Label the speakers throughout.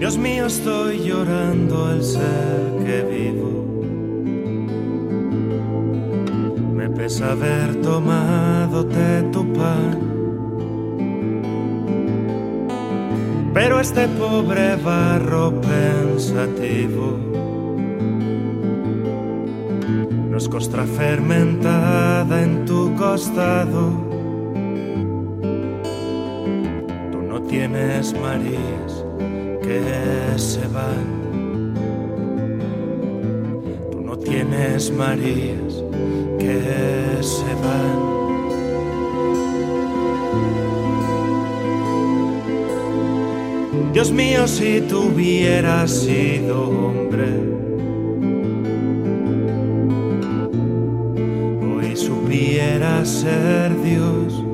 Speaker 1: Dios mío, estoy llorando al ser que vivo. Me pesa haber tomado de tu pan, pero este pobre barro pensativo no es costra fermentada en tu costado. Tú no tienes Marías que se van. Tú no tienes Marías que se van. Dios mío, si tú hubieras sido hombre, hoy supieras ser Dios.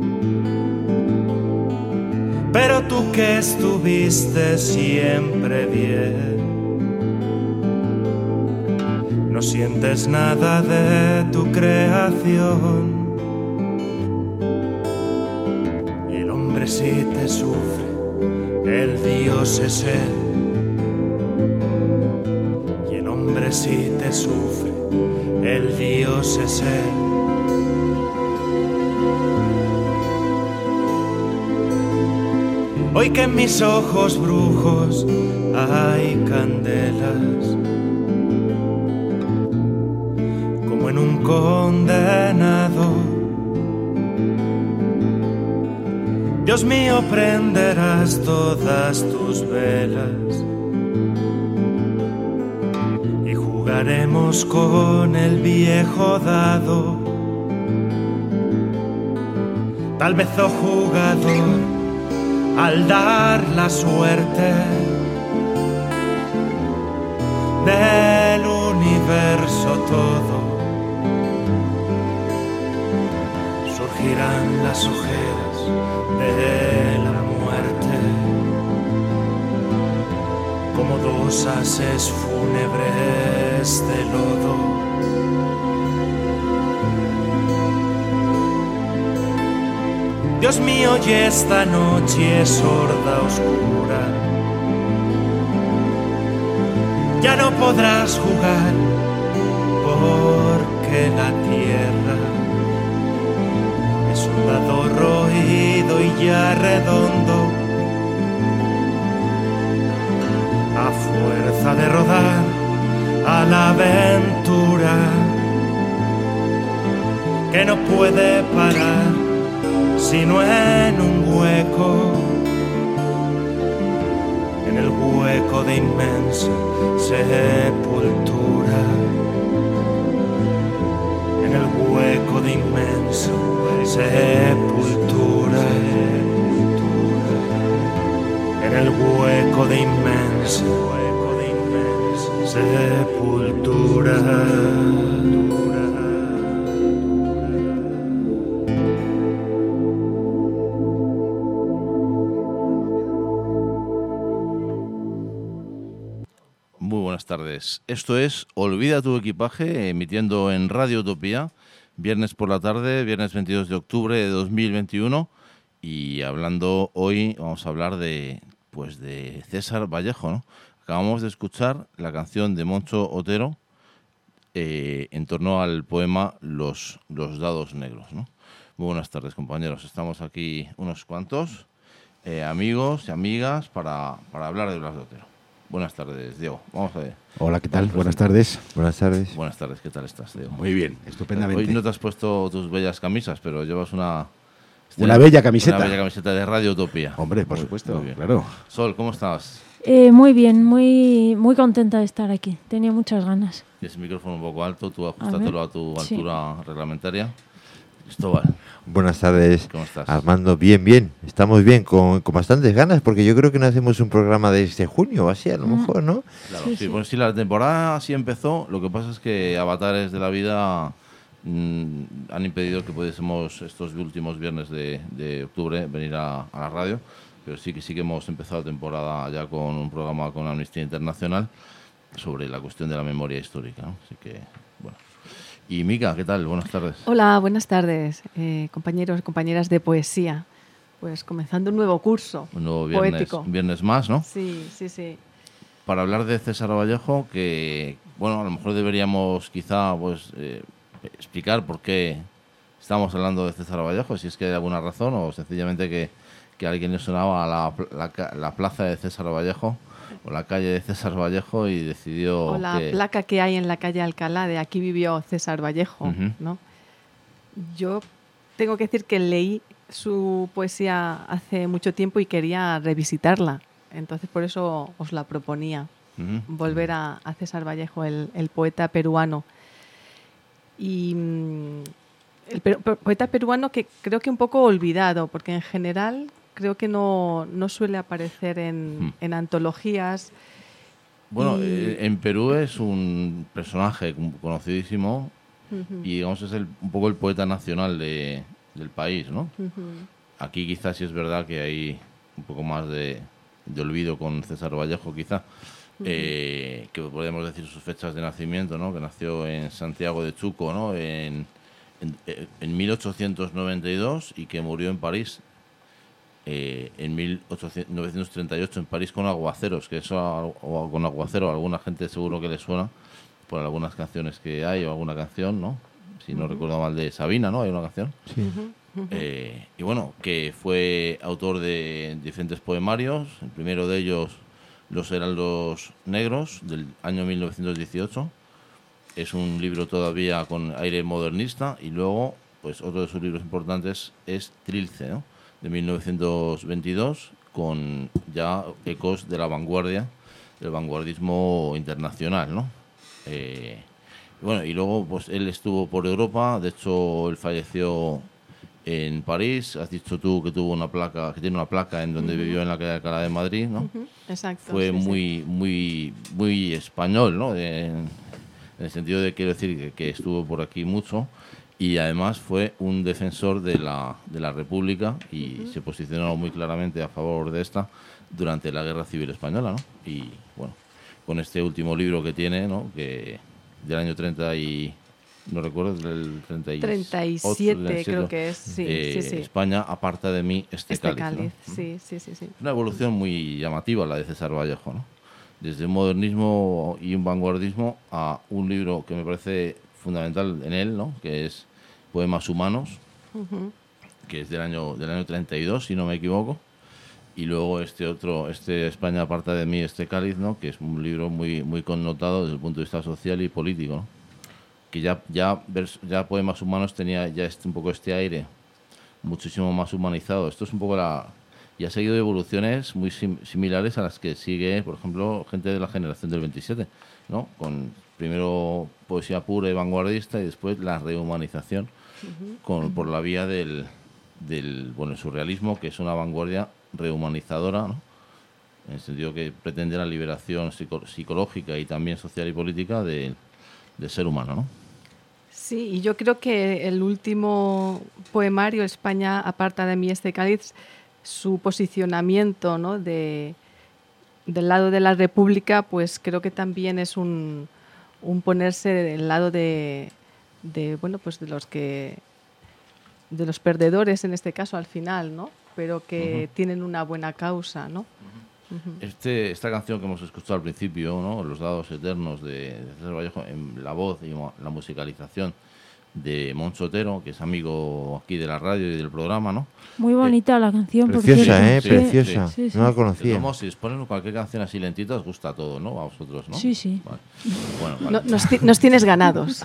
Speaker 1: Pero tú que estuviste siempre bien, no sientes nada de tu creación. Y el hombre sí te sufre, el Dios es Él. Y el hombre sí te sufre, el Dios es Él. Hoy que en mis ojos brujos hay candelas, como en un condenado, Dios mío, prenderás todas tus velas y jugaremos con el viejo dado. Tal vez, oh jugador, al dar la suerte del universo todo, surgirán las ojeras de la muerte, como dos haces fúnebres de lodo. Dios mío, y esta noche es sorda, oscura. Ya no podrás jugar, porque la tierra es un dado roído y ya redondo. A fuerza de rodar a la aventura que no puede parar sino en un hueco, en el hueco de inmensa sepultura, en el hueco de inmensa sepultura, en el hueco de inmensa sepultura.
Speaker 2: Buenas tardes. Esto es Olvida tu equipaje, emitiendo en Radio Utopía, viernes por la tarde, viernes 22 de octubre de 2021. Y hablando hoy, vamos a hablar de César Vallejo, ¿no? Acabamos de escuchar la canción de Moncho Otero en torno al poema Los dados negros, ¿no? Muy buenas tardes, compañeros. Estamos aquí unos cuantos amigos y amigas para hablar de Blas de Otero. Buenas tardes, Diego. Vamos a ver.
Speaker 3: Hola, ¿qué tal? Buenas tardes.
Speaker 4: Buenas tardes.
Speaker 2: Buenas tardes, ¿qué tal estás, Diego?
Speaker 3: Muy bien, estupendamente.
Speaker 2: Hoy no te has puesto tus bellas camisas, pero llevas una
Speaker 3: bella camiseta.
Speaker 2: Una bella camiseta de Radio Utopía.
Speaker 3: Hombre, por supuesto,
Speaker 2: muy bien.
Speaker 3: claro.
Speaker 2: Sol, ¿cómo estás?
Speaker 5: Muy bien, muy contenta de estar aquí. Tenía muchas ganas.
Speaker 2: Tienes el micrófono un poco alto, tú ajustátelo a tu altura reglamentaria. Cristóbal.
Speaker 4: Buenas tardes.
Speaker 2: ¿Cómo estás?
Speaker 4: Armando, bien. Estamos bien, con bastantes ganas, porque yo creo que no hacemos un programa desde junio o así, a lo mejor, ¿no?
Speaker 2: Claro, sí. Pues sí, la temporada así empezó. Lo que pasa es que avatares de la vida han impedido que pudiésemos estos últimos viernes de octubre venir a la radio. Pero sí que hemos empezado la temporada ya con un programa con Amnistía Internacional sobre la cuestión de la memoria histórica, ¿no? Así que, bueno. Y Mica, ¿qué tal? Buenas tardes.
Speaker 6: Hola, buenas tardes, compañeros y compañeras de poesía. pues comenzando un nuevo curso
Speaker 2: Un nuevo
Speaker 6: poético.
Speaker 2: viernes más, ¿no?
Speaker 6: Sí, sí, sí.
Speaker 2: Para hablar de César Vallejo, que, bueno, a lo mejor deberíamos quizá pues explicar por qué estamos hablando de César Vallejo, si es que hay alguna razón o sencillamente que a alguien le sonaba la plaza de César Vallejo o la calle de César Vallejo y decidió
Speaker 6: O la placa que hay en la calle Alcalá de aquí vivió César Vallejo,
Speaker 2: Ujú.
Speaker 6: ¿no? Yo tengo que decir que leí su poesía hace mucho tiempo y quería revisitarla. Entonces por eso os la proponía,
Speaker 2: Ujú.
Speaker 6: volver a César Vallejo, el poeta peruano. Y el poeta peruano que creo que un poco olvidado, porque en general creo que no suele aparecer en antologías.
Speaker 2: Bueno,
Speaker 6: Y-
Speaker 2: en Perú es un personaje conocidísimo y digamos es un poco el poeta nacional del país, ¿no? Aquí quizás sí es verdad que hay un poco más de olvido con César Vallejo, quizá, que podemos decir sus fechas de nacimiento, ¿no? Que nació en Santiago de Chuco, ¿no? En 1892 y que murió en París en 1938 en París con Aguaceros, que eso o con Aguacero a alguna gente seguro que le suena por algunas canciones que hay o alguna canción, ¿no? Si no recuerdo mal, de Sabina, ¿no? Hay una canción.
Speaker 3: Sí.
Speaker 2: Y bueno, que fue autor de diferentes poemarios. El primero de ellos, Los Heraldos Negros, del año 1918. Es un libro todavía con aire modernista. Y luego, pues otro de sus libros importantes es Trilce, ¿no? De 1922, con ya ecos de la vanguardia, del vanguardismo internacional, ¿no? Bueno, y luego pues él estuvo por Europa. De hecho, él falleció en París. Has dicho tú que tuvo una placa, que tiene una placa en donde vivió en la calle Alcalá de Madrid, ¿no?
Speaker 6: Exacto.
Speaker 2: Fue
Speaker 6: sí, sí.
Speaker 2: muy español, ¿no? En el sentido de, quiero decir, que estuvo por aquí mucho y además fue un defensor de la República y se posicionó muy claramente a favor de esta durante la Guerra Civil Española, ¿no? Y bueno, con este último libro que tiene, ¿no? Que del año 30 y no recuerdo, del
Speaker 6: 37 creo que es, sí, sí, sí.
Speaker 2: España aparta de mí este cáliz, ¿no?
Speaker 6: Sí, sí, sí, sí.
Speaker 2: Una evolución muy llamativa la de César Vallejo, ¿no? Desde un modernismo y un vanguardismo a un libro que me parece fundamental en él, ¿no? Que es Poemas Humanos, que es del año 32, si no me equivoco. Y luego este España aparta de mí este cáliz, ¿no? Que es un libro muy connotado desde el punto de vista social y político, ¿no? Que ya Poemas Humanos tenía ya un poco este aire muchísimo más humanizado. Esto es un poco y ha seguido evoluciones muy similares a las que sigue, por ejemplo, gente de la generación del 27, ¿no? Con primero poesía pura y vanguardista y después la rehumanización por la vía del el surrealismo, que es una vanguardia rehumanizadora, ¿no? En el sentido que pretende la liberación psicológica y también social y política del ser humano, ¿no?
Speaker 6: Sí, y yo creo que el último poemario, España aparta de mí este cáliz, su posicionamiento, ¿no? del lado de la República, pues creo que también es un ponerse del lado de bueno, pues de los perdedores en este caso al final, ¿no? Pero que tienen una buena causa, ¿no?
Speaker 2: Esta canción que hemos escuchado al principio, ¿no? Los dados eternos de César Vallejo, en la voz y la musicalización de Moncho Otero, que es amigo aquí de la radio y del programa, ¿no?
Speaker 5: Muy bonita la canción, por
Speaker 4: Preciosa,
Speaker 5: cierto.
Speaker 4: ¿eh? Preciosa.
Speaker 5: Sí, sí.
Speaker 4: No la
Speaker 2: De
Speaker 4: conocía.
Speaker 2: todos modos, si os ponen cualquier canción así lentita, os gusta todo, ¿no? A vosotros, ¿no?
Speaker 5: Sí, sí.
Speaker 2: Vale. Bueno, vale.
Speaker 6: Nos tienes ganados.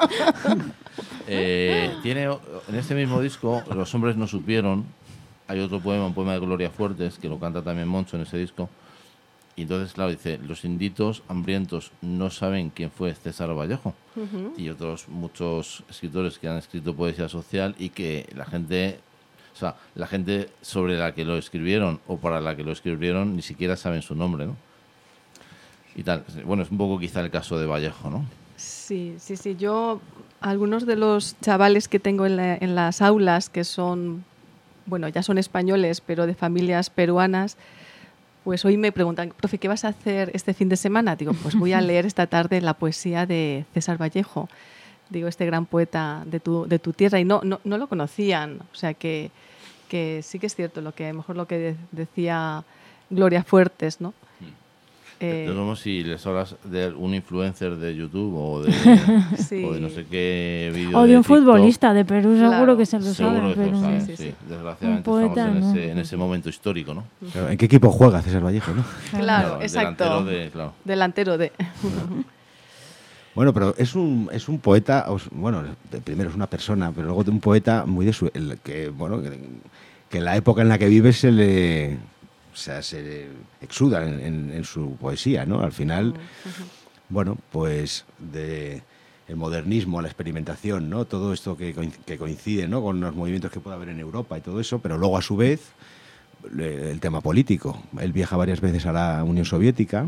Speaker 2: Tiene en este mismo disco, Los hombres no supieron, hay otro poema, un poema de Gloria Fuertes, que lo canta también Moncho en ese disco. Y entonces, claro, dice, los inditos hambrientos no saben quién fue César Vallejo. Y otros muchos escritores que han escrito poesía social y que la gente sobre la que lo escribieron o para la que lo escribieron ni siquiera saben su nombre, ¿no? Y tal. Bueno, es un poco quizá el caso de Vallejo, ¿no?
Speaker 6: Sí, sí, sí. Yo, algunos de los chavales que tengo en las aulas, que son, bueno, ya son españoles, pero de familias peruanas, pues hoy me preguntan, profe, ¿qué vas a hacer este fin de semana? Digo, pues voy a leer esta tarde la poesía de César Vallejo, digo, este gran poeta de tu tierra, y no lo conocían. O sea que que sí que es cierto, lo que a lo mejor lo que decía Gloria Fuertes, ¿no?
Speaker 2: Es como si les hablas de un influencer de YouTube o de,
Speaker 6: Sí.
Speaker 2: o de no sé qué vídeo.
Speaker 5: O de un
Speaker 2: TikTok.
Speaker 5: futbolista de Perú,
Speaker 6: Claro.
Speaker 5: seguro que se lo
Speaker 2: Seguro
Speaker 5: saben.
Speaker 2: que se lo
Speaker 5: Pero
Speaker 2: saben,
Speaker 6: Sí, sí,
Speaker 2: sí.
Speaker 6: sí.
Speaker 2: Desgraciadamente
Speaker 5: Un poeta,
Speaker 2: estamos
Speaker 5: ¿no?
Speaker 2: en ese momento histórico, ¿no?
Speaker 3: Claro, ¿en qué equipo juega César Vallejo, no?
Speaker 6: Claro,
Speaker 2: el
Speaker 6: exacto.
Speaker 2: delantero de, claro.
Speaker 6: Delantero de.
Speaker 3: Bueno, pero es un poeta, bueno, primero es una persona, pero luego un poeta muy de su... que en la época en la que vive se exuda en su poesía, ¿no? Al final, bueno, pues de el modernismo, la experimentación, ¿no? Todo esto que coincide, ¿no? Con los movimientos que puede haber en Europa y todo eso, pero luego a su vez el tema político. Él viaja varias veces a la Unión Soviética,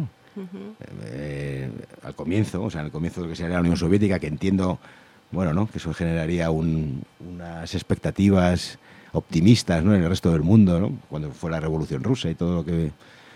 Speaker 3: al comienzo, o sea, en el comienzo de lo que sería la Unión Soviética, que entiendo, bueno, ¿no? Que eso generaría unas expectativas optimistas, ¿no? En el resto del mundo, ¿no? Cuando fue la Revolución Rusa y todo lo que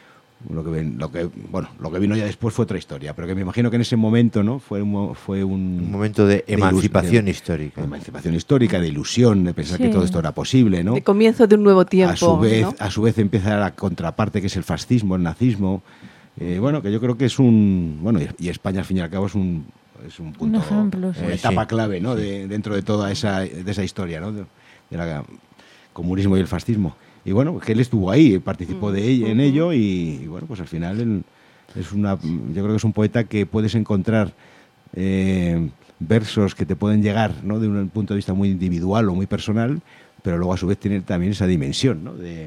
Speaker 3: vino ya después fue otra historia, pero que me imagino que en ese momento, ¿no? Fue un
Speaker 4: momento de emancipación histórica.
Speaker 3: De emancipación histórica, de ilusión, de pensar que todo esto era posible, ¿no?
Speaker 6: De comienzo de un nuevo tiempo.
Speaker 3: A su vez empieza la contraparte, que es el fascismo, el nazismo. Bueno, que yo creo que es y España al fin y al cabo es un punto,
Speaker 5: ejemplo, sí.
Speaker 3: una etapa clave, ¿no? Dentro de toda esa historia, ¿no? De la comunismo y el fascismo. Y bueno, que él estuvo ahí, participó en ello y bueno, pues al final yo creo que es un poeta que puedes encontrar versos que te pueden llegar, ¿no? De un punto de vista muy individual o muy personal, pero luego a su vez tiene también esa dimensión, ¿no? De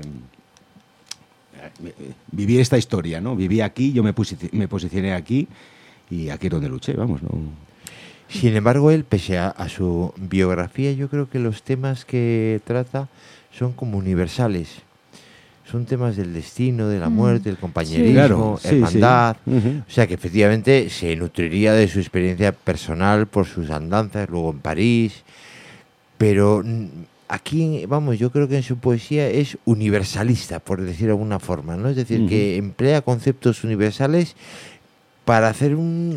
Speaker 3: viví esta historia, ¿no? Viví aquí, yo me posicioné aquí y aquí es donde luché, vamos, ¿no?
Speaker 4: Sin embargo, él, pese a su biografía, yo creo que los temas que trata son como universales. Son temas del destino, de la muerte, del compañerismo,
Speaker 3: Sí.
Speaker 4: hermandad.
Speaker 3: Sí. Uh-huh.
Speaker 4: O sea, que efectivamente se nutriría de su experiencia personal por sus andanzas, luego en París. Pero aquí, vamos, yo creo que en su poesía es universalista, por decir de alguna forma, ¿no? Es decir, que emplea conceptos universales para hacer un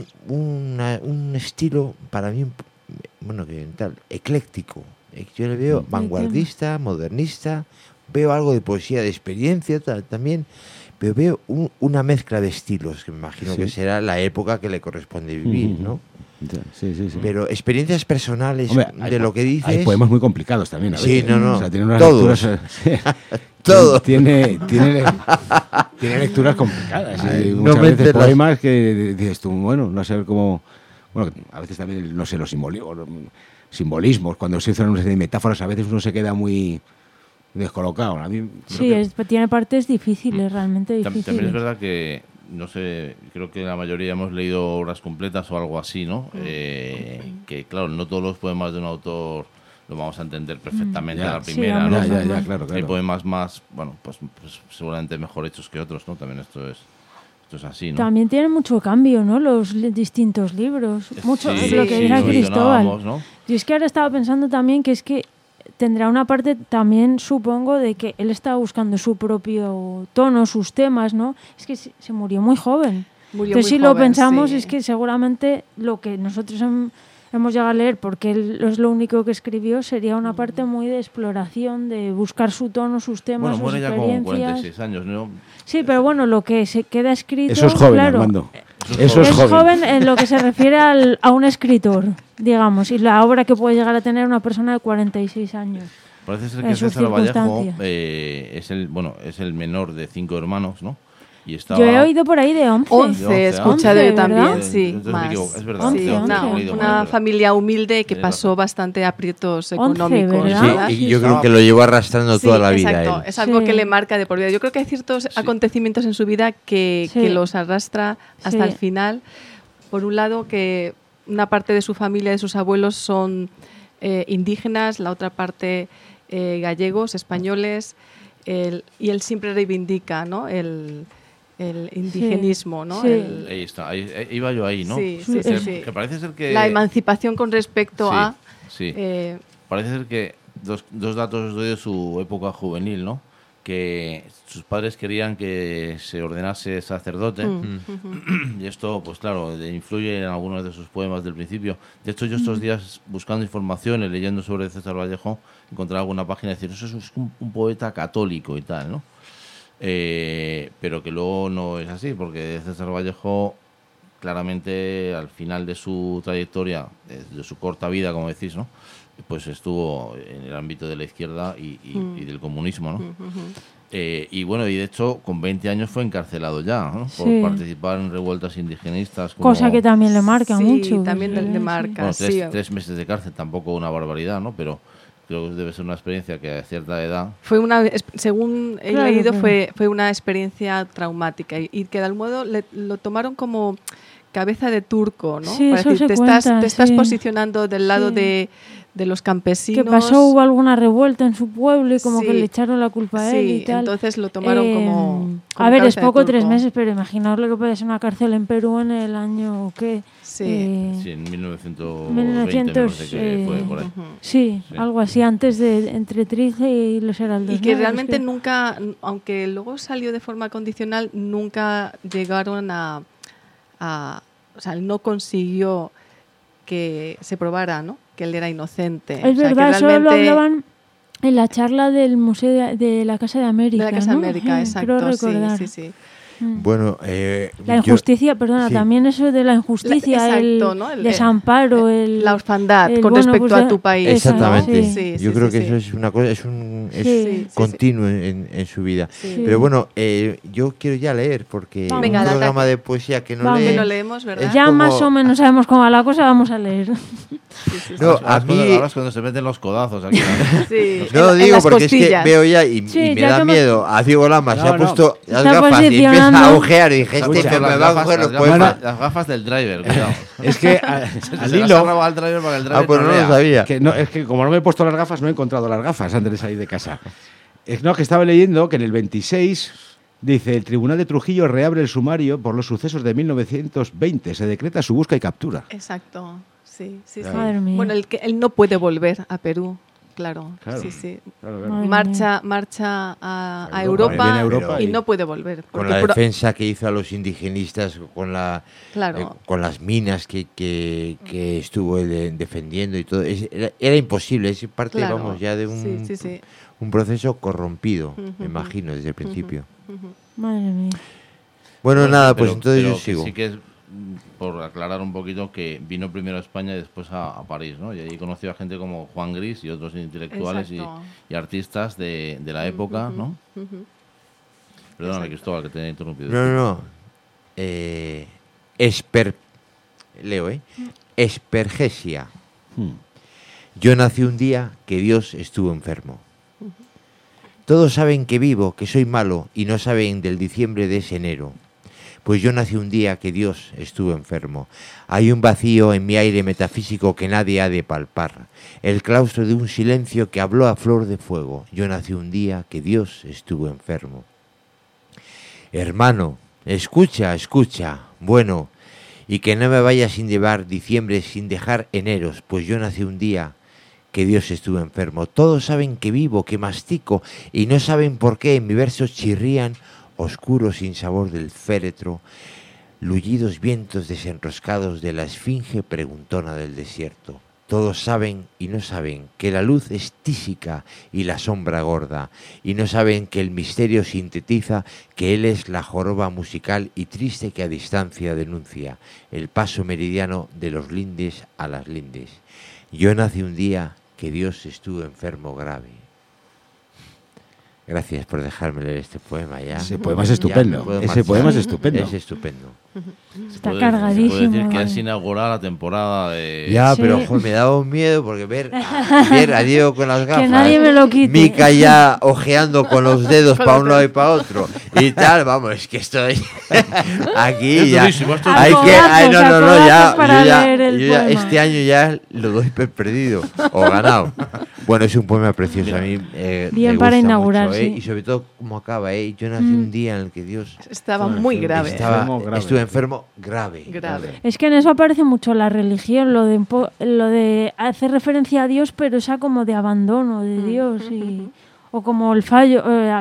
Speaker 4: estilo, para mí, bueno, que tal, ecléctico. Yo le veo vanguardista, modernista, veo algo de poesía de experiencia también, pero veo una mezcla de estilos, que me imagino que será la época que le corresponde vivir, ¿no?
Speaker 3: Sí.
Speaker 4: Pero experiencias personales, hombre, de lo que dices...
Speaker 3: Hay poemas muy complicados también, a veces.
Speaker 4: Sí, no.
Speaker 3: O sea, tiene unas
Speaker 4: todos.
Speaker 3: lecturas...
Speaker 4: Todo.
Speaker 3: Tiene lecturas complicadas. Muchas
Speaker 4: me
Speaker 3: veces
Speaker 4: enteras.
Speaker 3: poemas que dices tú, bueno, no sé cómo... Bueno, a veces también, no sé, los simbolismos, cuando se hacen una serie de metáforas, a veces uno se queda muy descolocado. A mí,
Speaker 5: tiene partes difíciles, realmente difíciles.
Speaker 2: También es verdad que, no sé, creo que la mayoría hemos leído obras completas o algo así, ¿no? Que, claro, no todos los poemas de un autor lo vamos a entender perfectamente a la primera, ¿no?
Speaker 3: Ya, claro.
Speaker 2: Hay poemas más, bueno, pues seguramente mejor hechos que otros, ¿no? También esto es así, ¿no?
Speaker 5: También tienen mucho cambio, ¿no? Los distintos libros. Mucho,
Speaker 2: Sí,
Speaker 5: lo que dirá Cristóbal.
Speaker 2: ¿no?
Speaker 5: Y es que ahora estaba pensando también que es que tendrá una parte también, supongo, de que él estaba buscando su propio tono, sus temas, ¿no? Es que se murió muy joven. Entonces, si lo pensamos, es que seguramente lo que nosotros hemos llegado a leer, porque él es lo único que escribió, sería una parte muy de exploración, de buscar su tono, sus temas,
Speaker 2: bueno,
Speaker 5: sus
Speaker 2: muere
Speaker 5: experiencias.
Speaker 2: ya con 46 años, ¿no?
Speaker 5: Sí, pero bueno, lo que se queda escrito...
Speaker 3: Eso es joven,
Speaker 5: claro,
Speaker 3: Armando.
Speaker 5: Eso es joven en lo que se refiere a un escritor, digamos, y la obra que puede llegar a tener una persona de 46 años.
Speaker 2: Parece ser que César Vallejo es el menor de 5 hermanos, ¿no? Y estaba...
Speaker 5: Yo he oído por ahí de 11.
Speaker 6: 11, he escuchado yo también, sí.
Speaker 2: Entonces
Speaker 6: más.
Speaker 2: me equivoco, es verdad.
Speaker 5: 11,
Speaker 2: sí,
Speaker 6: Una familia humilde que pasó bastante aprietos económicos.
Speaker 5: ¿verdad?
Speaker 4: Sí, y yo creo que lo llevó arrastrando toda la vida.
Speaker 6: Exacto, es algo que le marca de por vida. Yo creo que hay ciertos acontecimientos en su vida que los arrastra hasta el final. Por un lado, que una parte de su familia, de sus abuelos, son indígenas, la otra parte gallegos, españoles, y él siempre reivindica, ¿no? el indigenismo, ¿no?
Speaker 2: Ahí está, iba yo ahí, ¿no?
Speaker 6: Sí.
Speaker 2: Que parece ser que...
Speaker 6: La emancipación con respecto a...
Speaker 2: Sí. Parece ser que dos datos os doy de su época juvenil, ¿no? que sus padres querían que se ordenase sacerdote y esto, pues claro, influye en algunos de sus poemas del principio. De hecho, yo estos días buscando información y leyendo sobre César Vallejo, encontré alguna página y decir, eso es un poeta católico y tal, ¿no? Pero que luego no es así, porque César Vallejo claramente al final de su trayectoria, de su corta vida, como decís, ¿no? Pues estuvo en el ámbito de la izquierda y del comunismo, ¿no? Y bueno, y de hecho con 20 años fue encarcelado ya, ¿no? Por participar en revueltas indigenistas.
Speaker 5: Cosa que también le marca mucho.
Speaker 6: Sí, también le marca.
Speaker 2: Bueno, 3 meses de cárcel, tampoco una barbaridad, ¿no? Pero creo que debe ser una experiencia que a cierta edad...
Speaker 6: Según he leído, fue una experiencia traumática y que de algún modo lo tomaron como cabeza de turco, ¿no?
Speaker 5: Sí,
Speaker 6: para
Speaker 5: eso
Speaker 6: decir, te estás posicionando del lado de los campesinos.
Speaker 5: Que pasó, hubo alguna revuelta en su pueblo y como que le echaron la culpa a él y tal.
Speaker 6: Entonces lo tomaron como
Speaker 5: a ver, es poco 3 meses, pero imaginaos lo que puede ser una cárcel en Perú en el año, ¿qué?
Speaker 2: Sí, en 1920 me parece que fue por ahí.
Speaker 5: Sí, algo así, antes de entre Trige y los Heraldos.
Speaker 6: Y que realmente nunca, aunque luego salió de forma condicional, nunca llegaron a o sea, él no consiguió que se probara, ¿no?, que él era inocente.
Speaker 5: Es verdad, eso lo hablaban en la charla del Museo de la Casa de América.
Speaker 6: De la Casa de América, exacto.
Speaker 5: Creo recordar.
Speaker 6: Sí.
Speaker 4: Bueno,
Speaker 5: la injusticia, también eso de la injusticia, el desamparo,
Speaker 6: la orfandad con respecto a tu país.
Speaker 4: Exactamente. Yo creo que eso es una cosa, es continuo en su vida. Pero bueno, yo quiero ya leer, porque un programa de poesía que no
Speaker 6: leemos, ¿verdad?
Speaker 5: Ya más o menos sabemos cómo va la cosa, vamos a leer.
Speaker 2: No, a mí ahora es cuando se meten los codazos aquí.
Speaker 4: No digo porque costillas. Es que veo ya y me da miedo. A Diego Lama se ha puesto las gafas y empieza a agujear y dije, me va a coger los poemas.
Speaker 2: Las gafas del driver, cuidado.
Speaker 3: Es que al hilo...
Speaker 2: al driver para que el driver
Speaker 4: pues no lo sabía.
Speaker 3: Es que como no me he puesto las gafas, no he encontrado las gafas antes de salir de casa. Que estaba leyendo que en el 26... Dice, el Tribunal de Trujillo reabre el sumario por los sucesos de 1920. Se decreta su busca y captura.
Speaker 6: Exacto, sí.
Speaker 5: Madre mía.
Speaker 6: Bueno, él no puede volver a Perú, claro. Sí. Claro. Marcha a Europa y no puede volver.
Speaker 4: Con la defensa que hizo a los indigenistas, con las minas que estuvo él defendiendo y todo. Era imposible, es parte, vamos, ya de un proceso corrompido, me imagino, desde el principio.
Speaker 5: Madre mía.
Speaker 4: Bueno, nada, pues entonces yo sigo.
Speaker 2: Sí que es, por aclarar un poquito, que vino primero a España y después a París, ¿no? Y ahí conoció a gente como Juan Gris y otros intelectuales y artistas de la época, ¿no? Perdóname, Cristóbal, que te he interrumpido.
Speaker 4: No. Espergesia. Yo nací un día que Dios estuvo enfermo. Todos saben que vivo, que soy malo, y no saben del diciembre de ese enero. Pues yo nací un día que Dios estuvo enfermo. Hay un vacío en mi aire metafísico que nadie ha de palpar. El claustro de un silencio que habló a flor de fuego. Yo nací un día que Dios estuvo enfermo. Hermano, escucha. Bueno, y que no me vaya sin llevar diciembre, sin dejar eneros, pues yo nací un día que Dios estuvo enfermo. Todos saben que vivo, que mastico, y no saben por qué en mi verso chirrían, oscuros sin sabor del féretro, lullidos vientos desenroscados de la esfinge preguntona del desierto. Todos saben y no saben que la luz es tísica y la sombra gorda, y no saben que el misterio sintetiza que él es la joroba musical y triste que a distancia denuncia el paso meridiano de los lindes a las lindes. Yo nací un día que Dios estuvo enfermo grave. Gracias por dejarme leer este poema ya.
Speaker 3: Ese poema es estupendo. Ese poema es estupendo.
Speaker 4: Es estupendo.
Speaker 5: Está cargadísimo.
Speaker 2: Se puede decir que has inaugurado la temporada de...
Speaker 4: Ya, pero ojo, me daba un miedo porque ver a Diego con las gafas.
Speaker 5: Que nadie me lo quite.
Speaker 4: Mica ya ojeando con los dedos para un lado y para otro. Y tal, vamos, es que estoy aquí ya. Hay que... Yo ya este año ya lo doy perdido o ganado. Bueno, es un poema precioso. A mí
Speaker 5: bien para inaugurar,
Speaker 4: mucho, y sobre todo como acaba. Yo nací un día en el que Dios...
Speaker 6: Estaba muy grave.
Speaker 4: Estuve enfermo grave.
Speaker 5: Es que en eso aparece mucho la religión, lo de hacer referencia a Dios, pero esa como de abandono de Dios o como el fallo,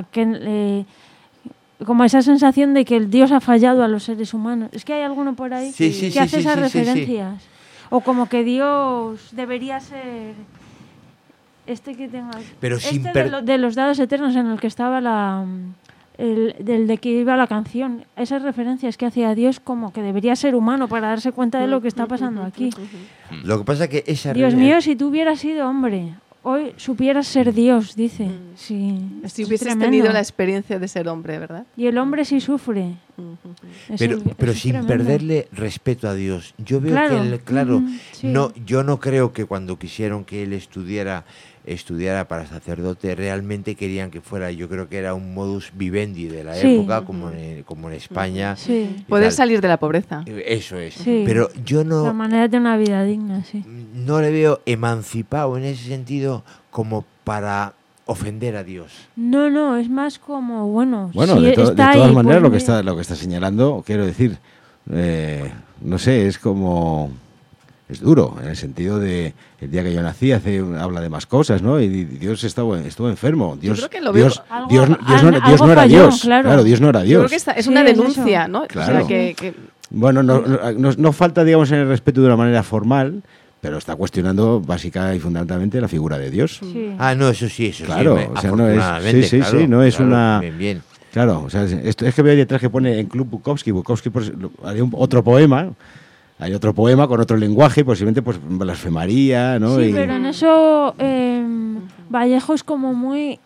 Speaker 5: como esa sensación de que el Dios ha fallado a los seres humanos. Es que hay alguno por ahí que hace esas referencias. Sí. O como que Dios debería ser que tengo aquí.
Speaker 4: Pero
Speaker 5: de los dados eternos en el que estaba del de que iba la canción. Esas referencias que hacía Dios como que debería ser humano para darse cuenta de lo que está pasando aquí.
Speaker 4: Lo que pasa es que
Speaker 5: Dios mío, si tú hubieras sido hombre, hoy supieras ser Dios, dice. Sí,
Speaker 6: si hubieses tenido la experiencia de ser hombre, ¿verdad?
Speaker 5: Y el hombre sí sufre.
Speaker 4: Pero sin perderle respeto a Dios. Yo veo que yo no creo que cuando quisieron que él estudiara para sacerdote, realmente querían que fuera, yo creo que era un modus vivendi de la época, como en España.
Speaker 5: Sí.
Speaker 6: Poder salir de la pobreza.
Speaker 4: Eso es.
Speaker 5: Sí.
Speaker 4: Pero yo no...
Speaker 5: La manera de una vida digna, sí.
Speaker 4: No le veo emancipado en ese sentido como para ofender a Dios.
Speaker 5: No, es más como, bueno,
Speaker 3: de todas maneras, lo que está señalando, quiero decir, no sé, es como... Es duro, en el sentido de el día que yo nací habla de más cosas, ¿no? Y Dios estuvo enfermo. Dios,
Speaker 6: yo creo que lo veo.
Speaker 3: Dios no era Dios. Claro, Dios no era Dios.
Speaker 6: Yo creo que es una denuncia, ¿no?
Speaker 3: Claro.
Speaker 6: O sea,
Speaker 3: Bueno, no falta, digamos, en el respeto de una manera formal, pero está cuestionando básica y fundamentalmente la figura de Dios.
Speaker 5: Sí.
Speaker 4: No, eso sí,
Speaker 3: claro,
Speaker 4: sí.
Speaker 3: O sea, no es, no es una...
Speaker 4: Bien.
Speaker 3: Claro, o sea, es que veo ahí detrás que pone en Club Bukowski hay otro poema. Hay otro poema con otro lenguaje, posiblemente pues blasfemaría, ¿no?
Speaker 5: Sí, pero en eso Vallejo es como muy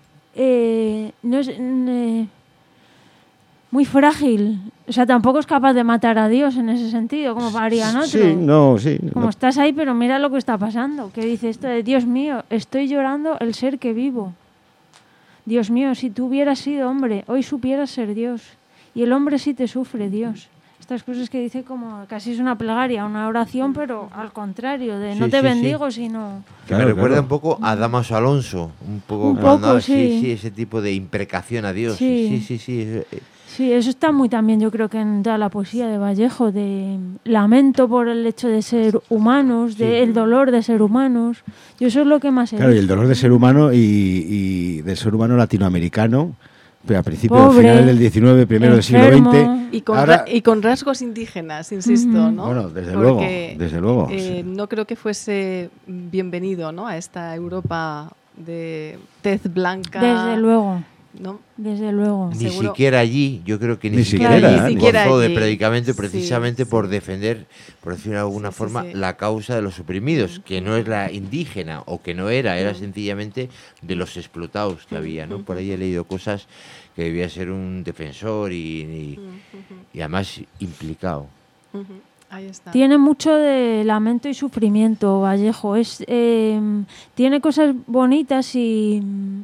Speaker 5: muy frágil. O sea, tampoco es capaz de matar a Dios en ese sentido, como harían otros.
Speaker 3: Sí.
Speaker 5: Como estás ahí, pero mira lo que está pasando. Que dice esto de, Dios mío, estoy llorando el ser que vivo. Dios mío, si tú hubieras sido hombre, hoy supieras ser Dios. Y el hombre sí te sufre, Dios. Estas cosas que dice como casi es una plegaria, una oración, pero al contrario, de no te bendigo, sino...
Speaker 4: Me recuerda un poco a Damaso Alonso, un poco sí, ese tipo de imprecación a Dios. Sí.
Speaker 5: Sí, eso está muy también, yo creo que en toda la poesía de Vallejo, de lamento por el hecho de ser humanos, del dolor de ser humanos. Yo eso es lo que más he
Speaker 3: visto. Y el dolor de ser humano y del ser humano latinoamericano, a principios, finales del XIX, primero del siglo XX.
Speaker 6: Y con rasgos indígenas, insisto, ¿no?
Speaker 3: Bueno, desde luego.
Speaker 6: No creo que fuese bienvenido, ¿no? A esta Europa de tez blanca.
Speaker 5: Desde luego.
Speaker 6: ¿No?
Speaker 5: Desde luego.
Speaker 4: Ni siquiera allí, yo creo que
Speaker 3: ni siquiera
Speaker 4: gozó de predicamento precisamente por defender, por decirlo de alguna forma, la causa de los oprimidos, que no es la indígena, o que no era sencillamente de los explotados que había, ¿no? Por ahí he leído cosas que debía ser un defensor y además implicado.
Speaker 6: Ahí está.
Speaker 5: Tiene mucho de lamento y sufrimiento, Vallejo. Tiene cosas bonitas y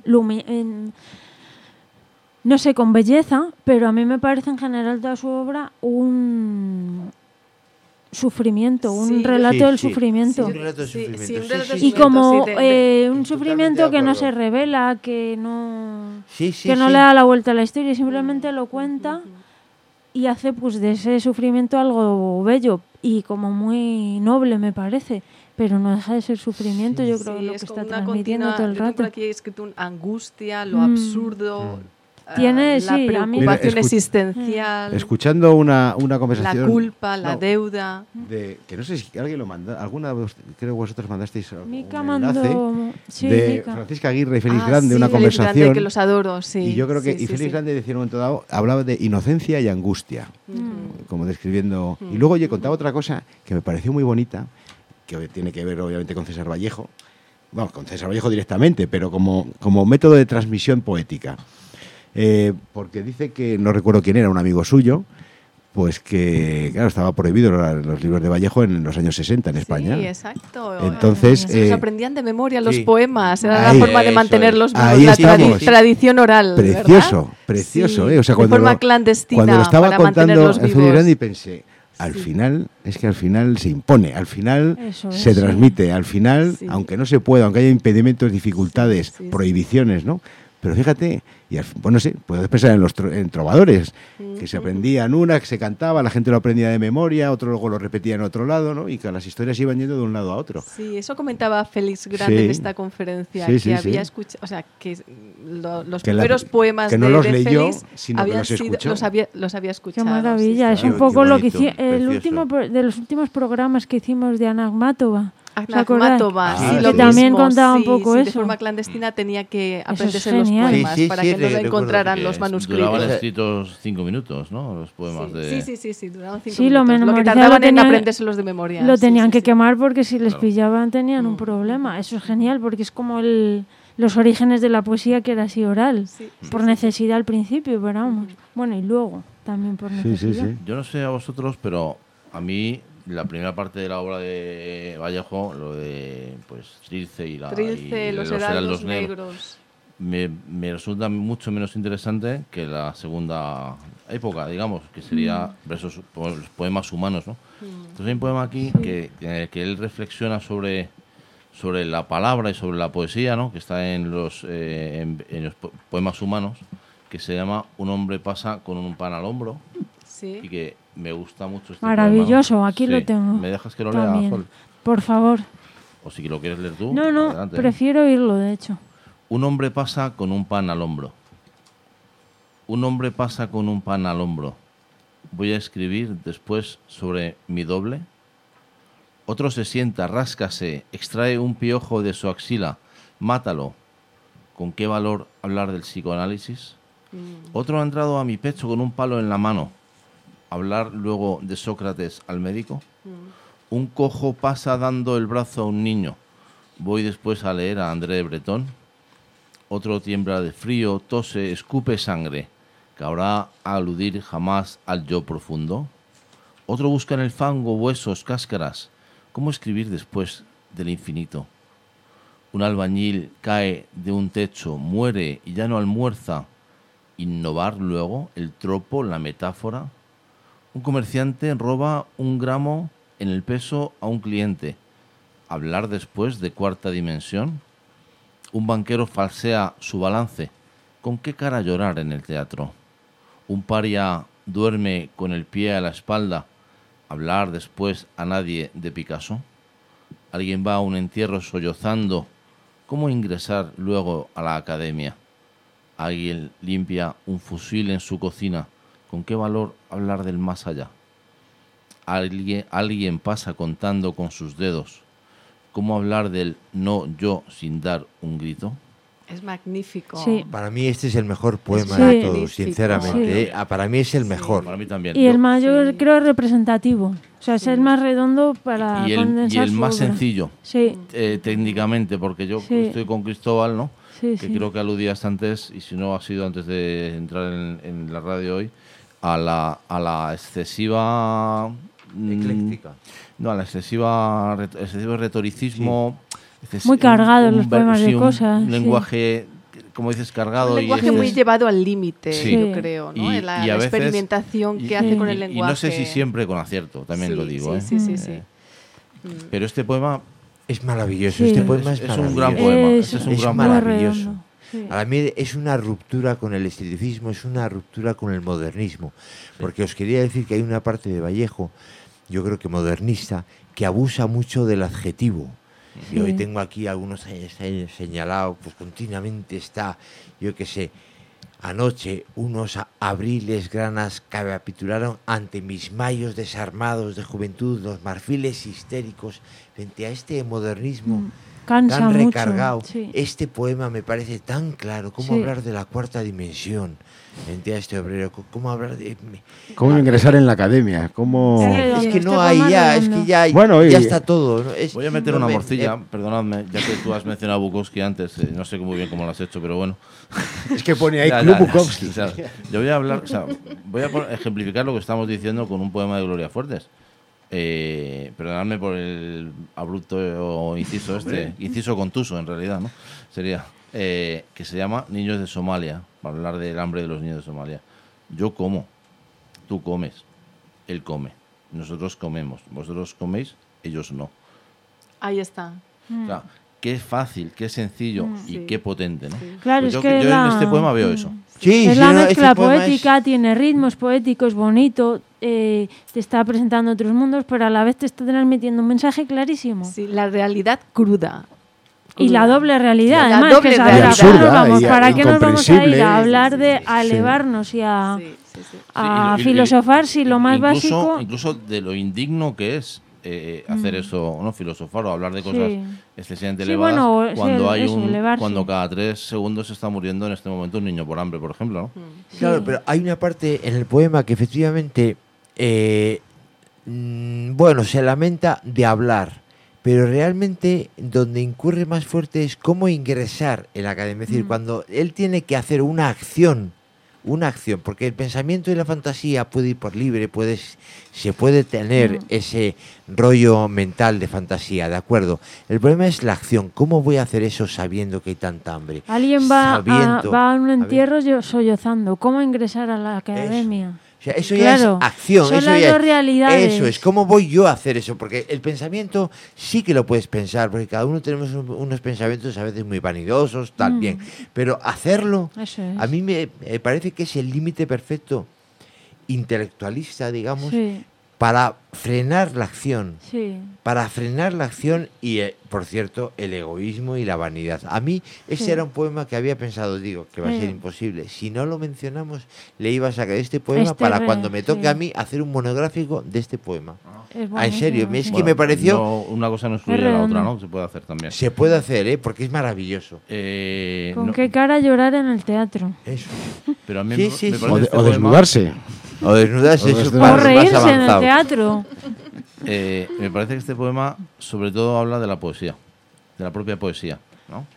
Speaker 5: no sé, con belleza, pero a mí me parece en general toda su obra un sufrimiento, un relato del sufrimiento.
Speaker 4: Un relato del sufrimiento.
Speaker 5: Y como un sufrimiento que no se revela, que no le da la vuelta a la historia, simplemente lo cuenta y hace pues de ese sufrimiento algo bello y como muy noble, me parece. Pero no deja de ser sufrimiento, yo creo, lo que está transmitiendo todo el rato.
Speaker 6: Yo creo que aquí he escrito angustia, lo absurdo...
Speaker 5: Tiene,
Speaker 6: la preocupación existencial,
Speaker 3: escuchando una conversación,
Speaker 6: la culpa, la deuda,
Speaker 3: que no sé si alguien lo manda, creo que vosotros mandasteis
Speaker 5: Mica
Speaker 3: un enlace de
Speaker 5: Mica.
Speaker 3: Francisca Aguirre y Félix Grande, una conversación
Speaker 6: Grande, que los adoro,
Speaker 3: y yo creo que y Félix Grande decía en un momento dado, hablaba de inocencia y angustia, como describiendo, y luego yo contaba otra cosa que me pareció muy bonita, que tiene que ver obviamente con César Vallejo, bueno, con César Vallejo directamente, pero como método de transmisión poética. Porque dice que, no recuerdo quién era, un amigo suyo, pues que, claro, estaba prohibido los libros de Vallejo en los años 60 en España.
Speaker 6: Sí, exacto.
Speaker 3: Entonces,
Speaker 6: se aprendían de memoria los poemas, era la forma de mantenerlos vivos, la tradición oral.
Speaker 3: Precioso, precioso.
Speaker 6: Sí,
Speaker 3: o sea,
Speaker 6: de forma clandestina.
Speaker 3: Cuando lo estaba
Speaker 6: para
Speaker 3: contando
Speaker 6: Félix
Speaker 3: Grande y pensé, al final se impone, al final se transmite, al final, aunque no se pueda, aunque haya impedimentos, dificultades, prohibiciones, ¿no? Pero fíjate, y bueno, sí, puedes pensar en en trovadores, que se aprendían una, que se cantaba, la gente lo aprendía de memoria, otro luego lo repetía en otro lado, ¿no? Y que las historias iban yendo de un lado a otro.
Speaker 6: Sí, eso comentaba Félix Grande en esta conferencia, que había escuchado, o sea, que los primeros poemas
Speaker 3: que no los leyó,
Speaker 6: Félix
Speaker 3: sino que los escuchó.
Speaker 6: Los había escuchado.
Speaker 5: Qué maravilla, es un poco lo que hicimos, de los últimos programas que hicimos de Anagmátova.
Speaker 6: Anagmátova, sí,
Speaker 5: que también contaba un poco eso.
Speaker 6: De forma clandestina tenía que aprenderse los poemas para que no lo encontraran los manuscritos.
Speaker 2: Duraban escritos 5 minutos, ¿no? Los poemas de...
Speaker 6: Sí, duraban 5
Speaker 5: minutos.
Speaker 6: Lo que tardaban en aprendérselos de memoria.
Speaker 5: Lo tenían que quemar porque si les pillaban tenían un problema. Eso es genial porque es como los orígenes de la poesía, que era así oral, por necesidad al principio, pero vamos. Bueno, y luego también por necesidad.
Speaker 2: Yo no sé a vosotros, pero a mí la primera parte de la obra de Vallejo, lo de pues Trilce y
Speaker 6: los heraldos negros,
Speaker 2: me resulta mucho menos interesante que la segunda época, digamos, que sería versos, los poemas humanos, ¿no? Entonces hay un poema aquí que él reflexiona sobre la palabra y sobre la poesía, ¿no? Que está en los poemas humanos, que se llama Un hombre pasa con un pan al hombro. Sí. Y que me gusta mucho este
Speaker 5: maravilloso,
Speaker 2: poema.
Speaker 5: Aquí lo tengo.
Speaker 2: ¿Me dejas que lo lea, Sol?
Speaker 5: Por favor.
Speaker 2: O si lo quieres leer tú.
Speaker 5: No,
Speaker 2: adelante.
Speaker 5: Prefiero oírlo, de hecho.
Speaker 2: Un hombre pasa con un pan al hombro. Un hombre pasa con un pan al hombro. Voy a escribir después sobre mi doble. Otro se sienta, ráscase, extrae un piojo de su axila. Mátalo. ¿Con qué valor hablar del psicoanálisis? Otro ha entrado a mi pecho con un palo en la mano. ¿Hablar luego de Sócrates al médico? Un cojo pasa dando el brazo a un niño. Voy después a leer a André Breton. Otro tiembla de frío, tose, escupe sangre. ¿Cabrá a aludir jamás al yo profundo? Otro busca en el fango huesos, cáscaras. ¿Cómo escribir después del infinito? Un albañil cae de un techo, muere y ya no almuerza. ¿Innovar luego el tropo, la metáfora? Un comerciante roba un gramo en el peso a un cliente. ¿Hablar después de cuarta dimensión? Un banquero falsea su balance. ¿Con qué cara llorar en el teatro? Un paria duerme con el pie a la espalda. ¿Hablar después a nadie de Picasso? Alguien va a un entierro sollozando. ¿Cómo ingresar luego a la academia? Alguien limpia un fusil en su cocina. ¿Con qué valor hablar del más allá? Alguien pasa contando con sus dedos. ¿Cómo hablar del no yo sin dar un grito?
Speaker 6: Es magnífico.
Speaker 5: Sí.
Speaker 4: Para mí este es el mejor poema de todos, sinceramente. Para mí es el mejor.
Speaker 2: Para mí también.
Speaker 5: Y el más, yo creo, representativo. O sea, es el más redondo para condensar
Speaker 2: y el más
Speaker 5: obra.
Speaker 2: sencillo, técnicamente, porque yo estoy con Cristóbal, ¿no? Que creo que aludías antes, y si no ha sido antes de entrar en la radio hoy, a la excesiva...
Speaker 4: Ecléctica.
Speaker 2: No, a la excesivo retoricismo...
Speaker 5: Muy cargado los poemas de cosas.
Speaker 2: Un lenguaje, como dices, cargado.
Speaker 6: Un lenguaje muy llevado al límite, yo creo, ¿no?
Speaker 2: Y
Speaker 6: la
Speaker 2: a veces,
Speaker 6: experimentación que hace con el lenguaje.
Speaker 2: Y no sé si siempre con acierto, también lo digo.
Speaker 6: Sí.
Speaker 2: Pero este poema...
Speaker 4: Es maravilloso, este poema es maravilloso.
Speaker 2: Un gran poema.
Speaker 4: Es maravilloso. A mí es una ruptura con el esteticismo, es una ruptura con el modernismo. Porque os quería decir que hay una parte de Vallejo, yo creo que modernista, que abusa mucho del adjetivo. Y hoy tengo aquí algunos señalados, pues continuamente está, yo qué sé, anoche unos abriles granas capitularon ante mis mayos desarmados de juventud, los marfiles histéricos, frente a este modernismo
Speaker 5: Cansa
Speaker 4: tan
Speaker 5: mucho,
Speaker 4: recargado.
Speaker 5: sí.
Speaker 4: Este poema me parece tan claro, cómo hablar de la cuarta dimensión frente a este obrero, cómo hablar de...
Speaker 3: ¿Cómo ingresar en la academia? ¿Cómo...?
Speaker 4: Es que no hay ya, es que ya,
Speaker 3: bueno,
Speaker 4: ya está todo. ¿no?
Speaker 2: Voy a meter una morcilla, perdonadme, ya que tú has mencionado a Bukowski antes, no sé muy bien cómo lo has hecho, pero bueno.
Speaker 3: Es que pone ahí Club Bukowski.
Speaker 2: Yo voy a hablar, voy a ejemplificar lo que estamos diciendo con un poema de Gloria Fuertes. Perdonadme por el abrupto inciso inciso contuso en realidad, ¿no? Sería que se llama Niños de Somalia, para hablar del hambre de los niños de Somalia. Yo como, tú comes, él come, nosotros comemos, vosotros coméis, ellos no.
Speaker 6: Ahí está.
Speaker 2: O sea, qué fácil, qué sencillo y qué potente, ¿no?
Speaker 5: Claro,
Speaker 2: Pues
Speaker 5: es
Speaker 2: yo en este poema veo eso.
Speaker 4: Sí,
Speaker 5: es
Speaker 4: sí,
Speaker 5: la
Speaker 4: no,
Speaker 5: mezcla
Speaker 4: este poema
Speaker 5: poética, tiene ritmos poéticos, bonito, te está presentando otros mundos, pero a la vez te está transmitiendo un mensaje clarísimo.
Speaker 6: Sí, la realidad cruda.
Speaker 5: Y la doble realidad,
Speaker 6: La
Speaker 5: además,
Speaker 6: doble
Speaker 5: que es
Speaker 6: realidad.
Speaker 5: ahora,
Speaker 3: Y absurda,
Speaker 5: vamos,
Speaker 3: y
Speaker 5: ¿para qué nos vamos a ir
Speaker 3: incomprensible.
Speaker 5: a hablar de
Speaker 3: Sí.
Speaker 5: a elevarnos y a,
Speaker 6: Sí.
Speaker 5: a
Speaker 2: y-
Speaker 5: filosofar si lo más básico...
Speaker 2: Incluso de lo indigno que es hacer eso, ¿no? Filosofar o hablar de cosas
Speaker 5: Sí.
Speaker 2: excesivamente
Speaker 5: Sí,
Speaker 2: elevadas
Speaker 5: bueno, sí,
Speaker 2: cuando hay
Speaker 5: eso, elevarse.
Speaker 2: cuando cada 3 segundos se está muriendo en este momento un niño por hambre, por ejemplo, ¿no?
Speaker 4: Claro, pero hay una parte en el poema que efectivamente, bueno, se lamenta de hablar, pero realmente donde incurre más fuerte es cómo ingresar en la academia. Es decir, cuando él tiene que hacer una acción, porque el pensamiento y la fantasía puede ir por libre, se puede tener ese rollo mental de fantasía, ¿de acuerdo? El problema es la acción. ¿Cómo voy a hacer eso sabiendo que hay tanta hambre?
Speaker 5: Alguien va a un
Speaker 4: ver.
Speaker 5: entierro sollozando. ¿Cómo ingresar a la academia?
Speaker 4: O sea, eso
Speaker 5: Claro,
Speaker 4: ya es acción.
Speaker 5: son
Speaker 4: eso
Speaker 5: las
Speaker 4: ya
Speaker 5: dos realidades.
Speaker 4: Eso es. ¿Cómo voy yo a hacer eso? Porque el pensamiento sí que lo puedes pensar, porque cada uno tenemos unos pensamientos a veces muy vanidosos, tal, bien. Pero hacerlo,
Speaker 5: Eso es.
Speaker 4: a mí me parece que es el límite perfecto intelectualista, digamos,
Speaker 5: Sí,
Speaker 4: para frenar la acción.
Speaker 5: sí.
Speaker 4: Para frenar la acción y, por cierto, el egoísmo y la vanidad. A mí, ese
Speaker 5: Sí.
Speaker 4: era un poema que había pensado, digo, que va a ser
Speaker 5: Sí.
Speaker 4: imposible. Si no lo mencionamos, le iba a sacar este poema
Speaker 5: Este
Speaker 4: para
Speaker 5: re-
Speaker 4: cuando me toque
Speaker 5: sí.
Speaker 4: a mí hacer un monográfico de este poema.
Speaker 5: Es
Speaker 4: En
Speaker 5: buenísimo,
Speaker 4: serio, es
Speaker 5: sí.
Speaker 4: que me pareció...
Speaker 2: No, una cosa no excluye
Speaker 5: Es
Speaker 2: a la otra,
Speaker 5: redondo.
Speaker 2: ¿no? Se puede hacer también.
Speaker 4: Se puede hacer, porque es maravilloso.
Speaker 5: ¿Con
Speaker 2: No,
Speaker 5: qué cara llorar en el teatro?
Speaker 4: Eso.
Speaker 2: pero a mí
Speaker 4: Sí, sí,
Speaker 2: me
Speaker 4: sí.
Speaker 2: parece este
Speaker 3: O
Speaker 2: poema-
Speaker 3: desnudarse.
Speaker 4: O desnudarse, eso es
Speaker 3: O
Speaker 4: más,
Speaker 5: O
Speaker 4: más
Speaker 5: reírse en el
Speaker 4: avanzado.
Speaker 5: teatro.
Speaker 2: Me parece que este poema sobre todo habla de la poesía, de la propia poesía, ¿no?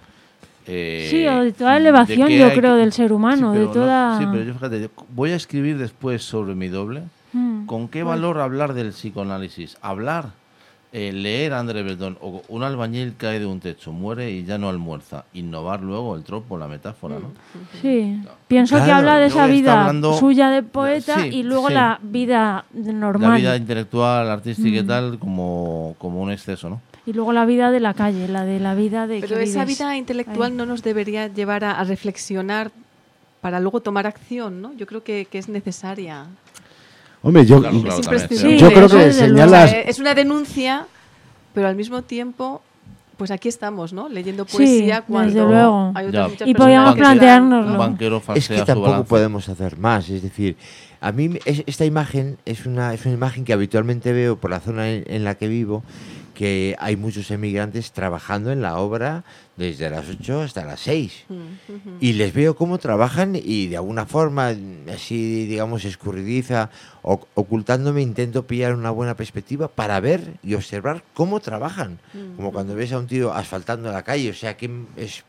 Speaker 5: Sí, o de toda elevación,
Speaker 2: que
Speaker 5: yo
Speaker 2: hay
Speaker 5: creo,
Speaker 2: que-
Speaker 5: del ser humano,
Speaker 2: pero
Speaker 5: de toda...
Speaker 2: sí, pero yo fíjate, voy a escribir después sobre mi doble.
Speaker 5: Mm.
Speaker 2: ¿Con qué valor hablar del psicoanálisis? Hablar, leer a André Breton, o un albañil cae de un techo, muere y ya no almuerza. Innovar luego el tropo, la metáfora, ¿no?
Speaker 5: Sí, pienso que
Speaker 4: Claro,
Speaker 5: habla de
Speaker 2: luego
Speaker 5: esa
Speaker 2: está
Speaker 5: vida
Speaker 2: hablando-
Speaker 5: suya de poeta
Speaker 2: Sí,
Speaker 5: y luego
Speaker 2: sí.
Speaker 5: la vida normal.
Speaker 2: La vida intelectual, artística y tal, como un exceso, ¿no?
Speaker 5: Y luego la vida de la calle, la de la vida de
Speaker 6: Pero
Speaker 5: que
Speaker 6: esa
Speaker 5: vives
Speaker 6: vida intelectual
Speaker 5: ahí.
Speaker 6: no nos debería llevar a reflexionar para luego tomar acción, ¿no? Yo creo que es necesaria.
Speaker 3: Hombre, yo,
Speaker 2: Claro,
Speaker 6: Es
Speaker 2: también,
Speaker 6: imprescindible.
Speaker 3: yo creo
Speaker 5: eso
Speaker 3: que
Speaker 5: desde luego.
Speaker 3: señalas...
Speaker 6: O sea, es una denuncia, pero al mismo tiempo, pues aquí estamos, ¿no? Leyendo
Speaker 5: Sí,
Speaker 6: poesía
Speaker 5: desde
Speaker 6: cuando
Speaker 5: luego.
Speaker 6: hay otras
Speaker 2: Ya.
Speaker 6: muchas
Speaker 5: Y
Speaker 6: personas
Speaker 5: podíamos
Speaker 6: que están,
Speaker 5: planteárnoslo.
Speaker 2: Un banquero falsea
Speaker 4: Es que
Speaker 2: su
Speaker 4: tampoco
Speaker 2: balance.
Speaker 4: podemos hacer más. Es decir, a mí esta imagen es una imagen que habitualmente veo por la zona en la que vivo, que hay muchos emigrantes trabajando en la obra desde las 8 hasta las 6. Y les veo cómo trabajan y de alguna forma, así digamos escurridiza, ocultándome, intento pillar una buena perspectiva para ver y observar cómo trabajan. Como cuando ves a un tío asfaltando la calle, o sea, que es...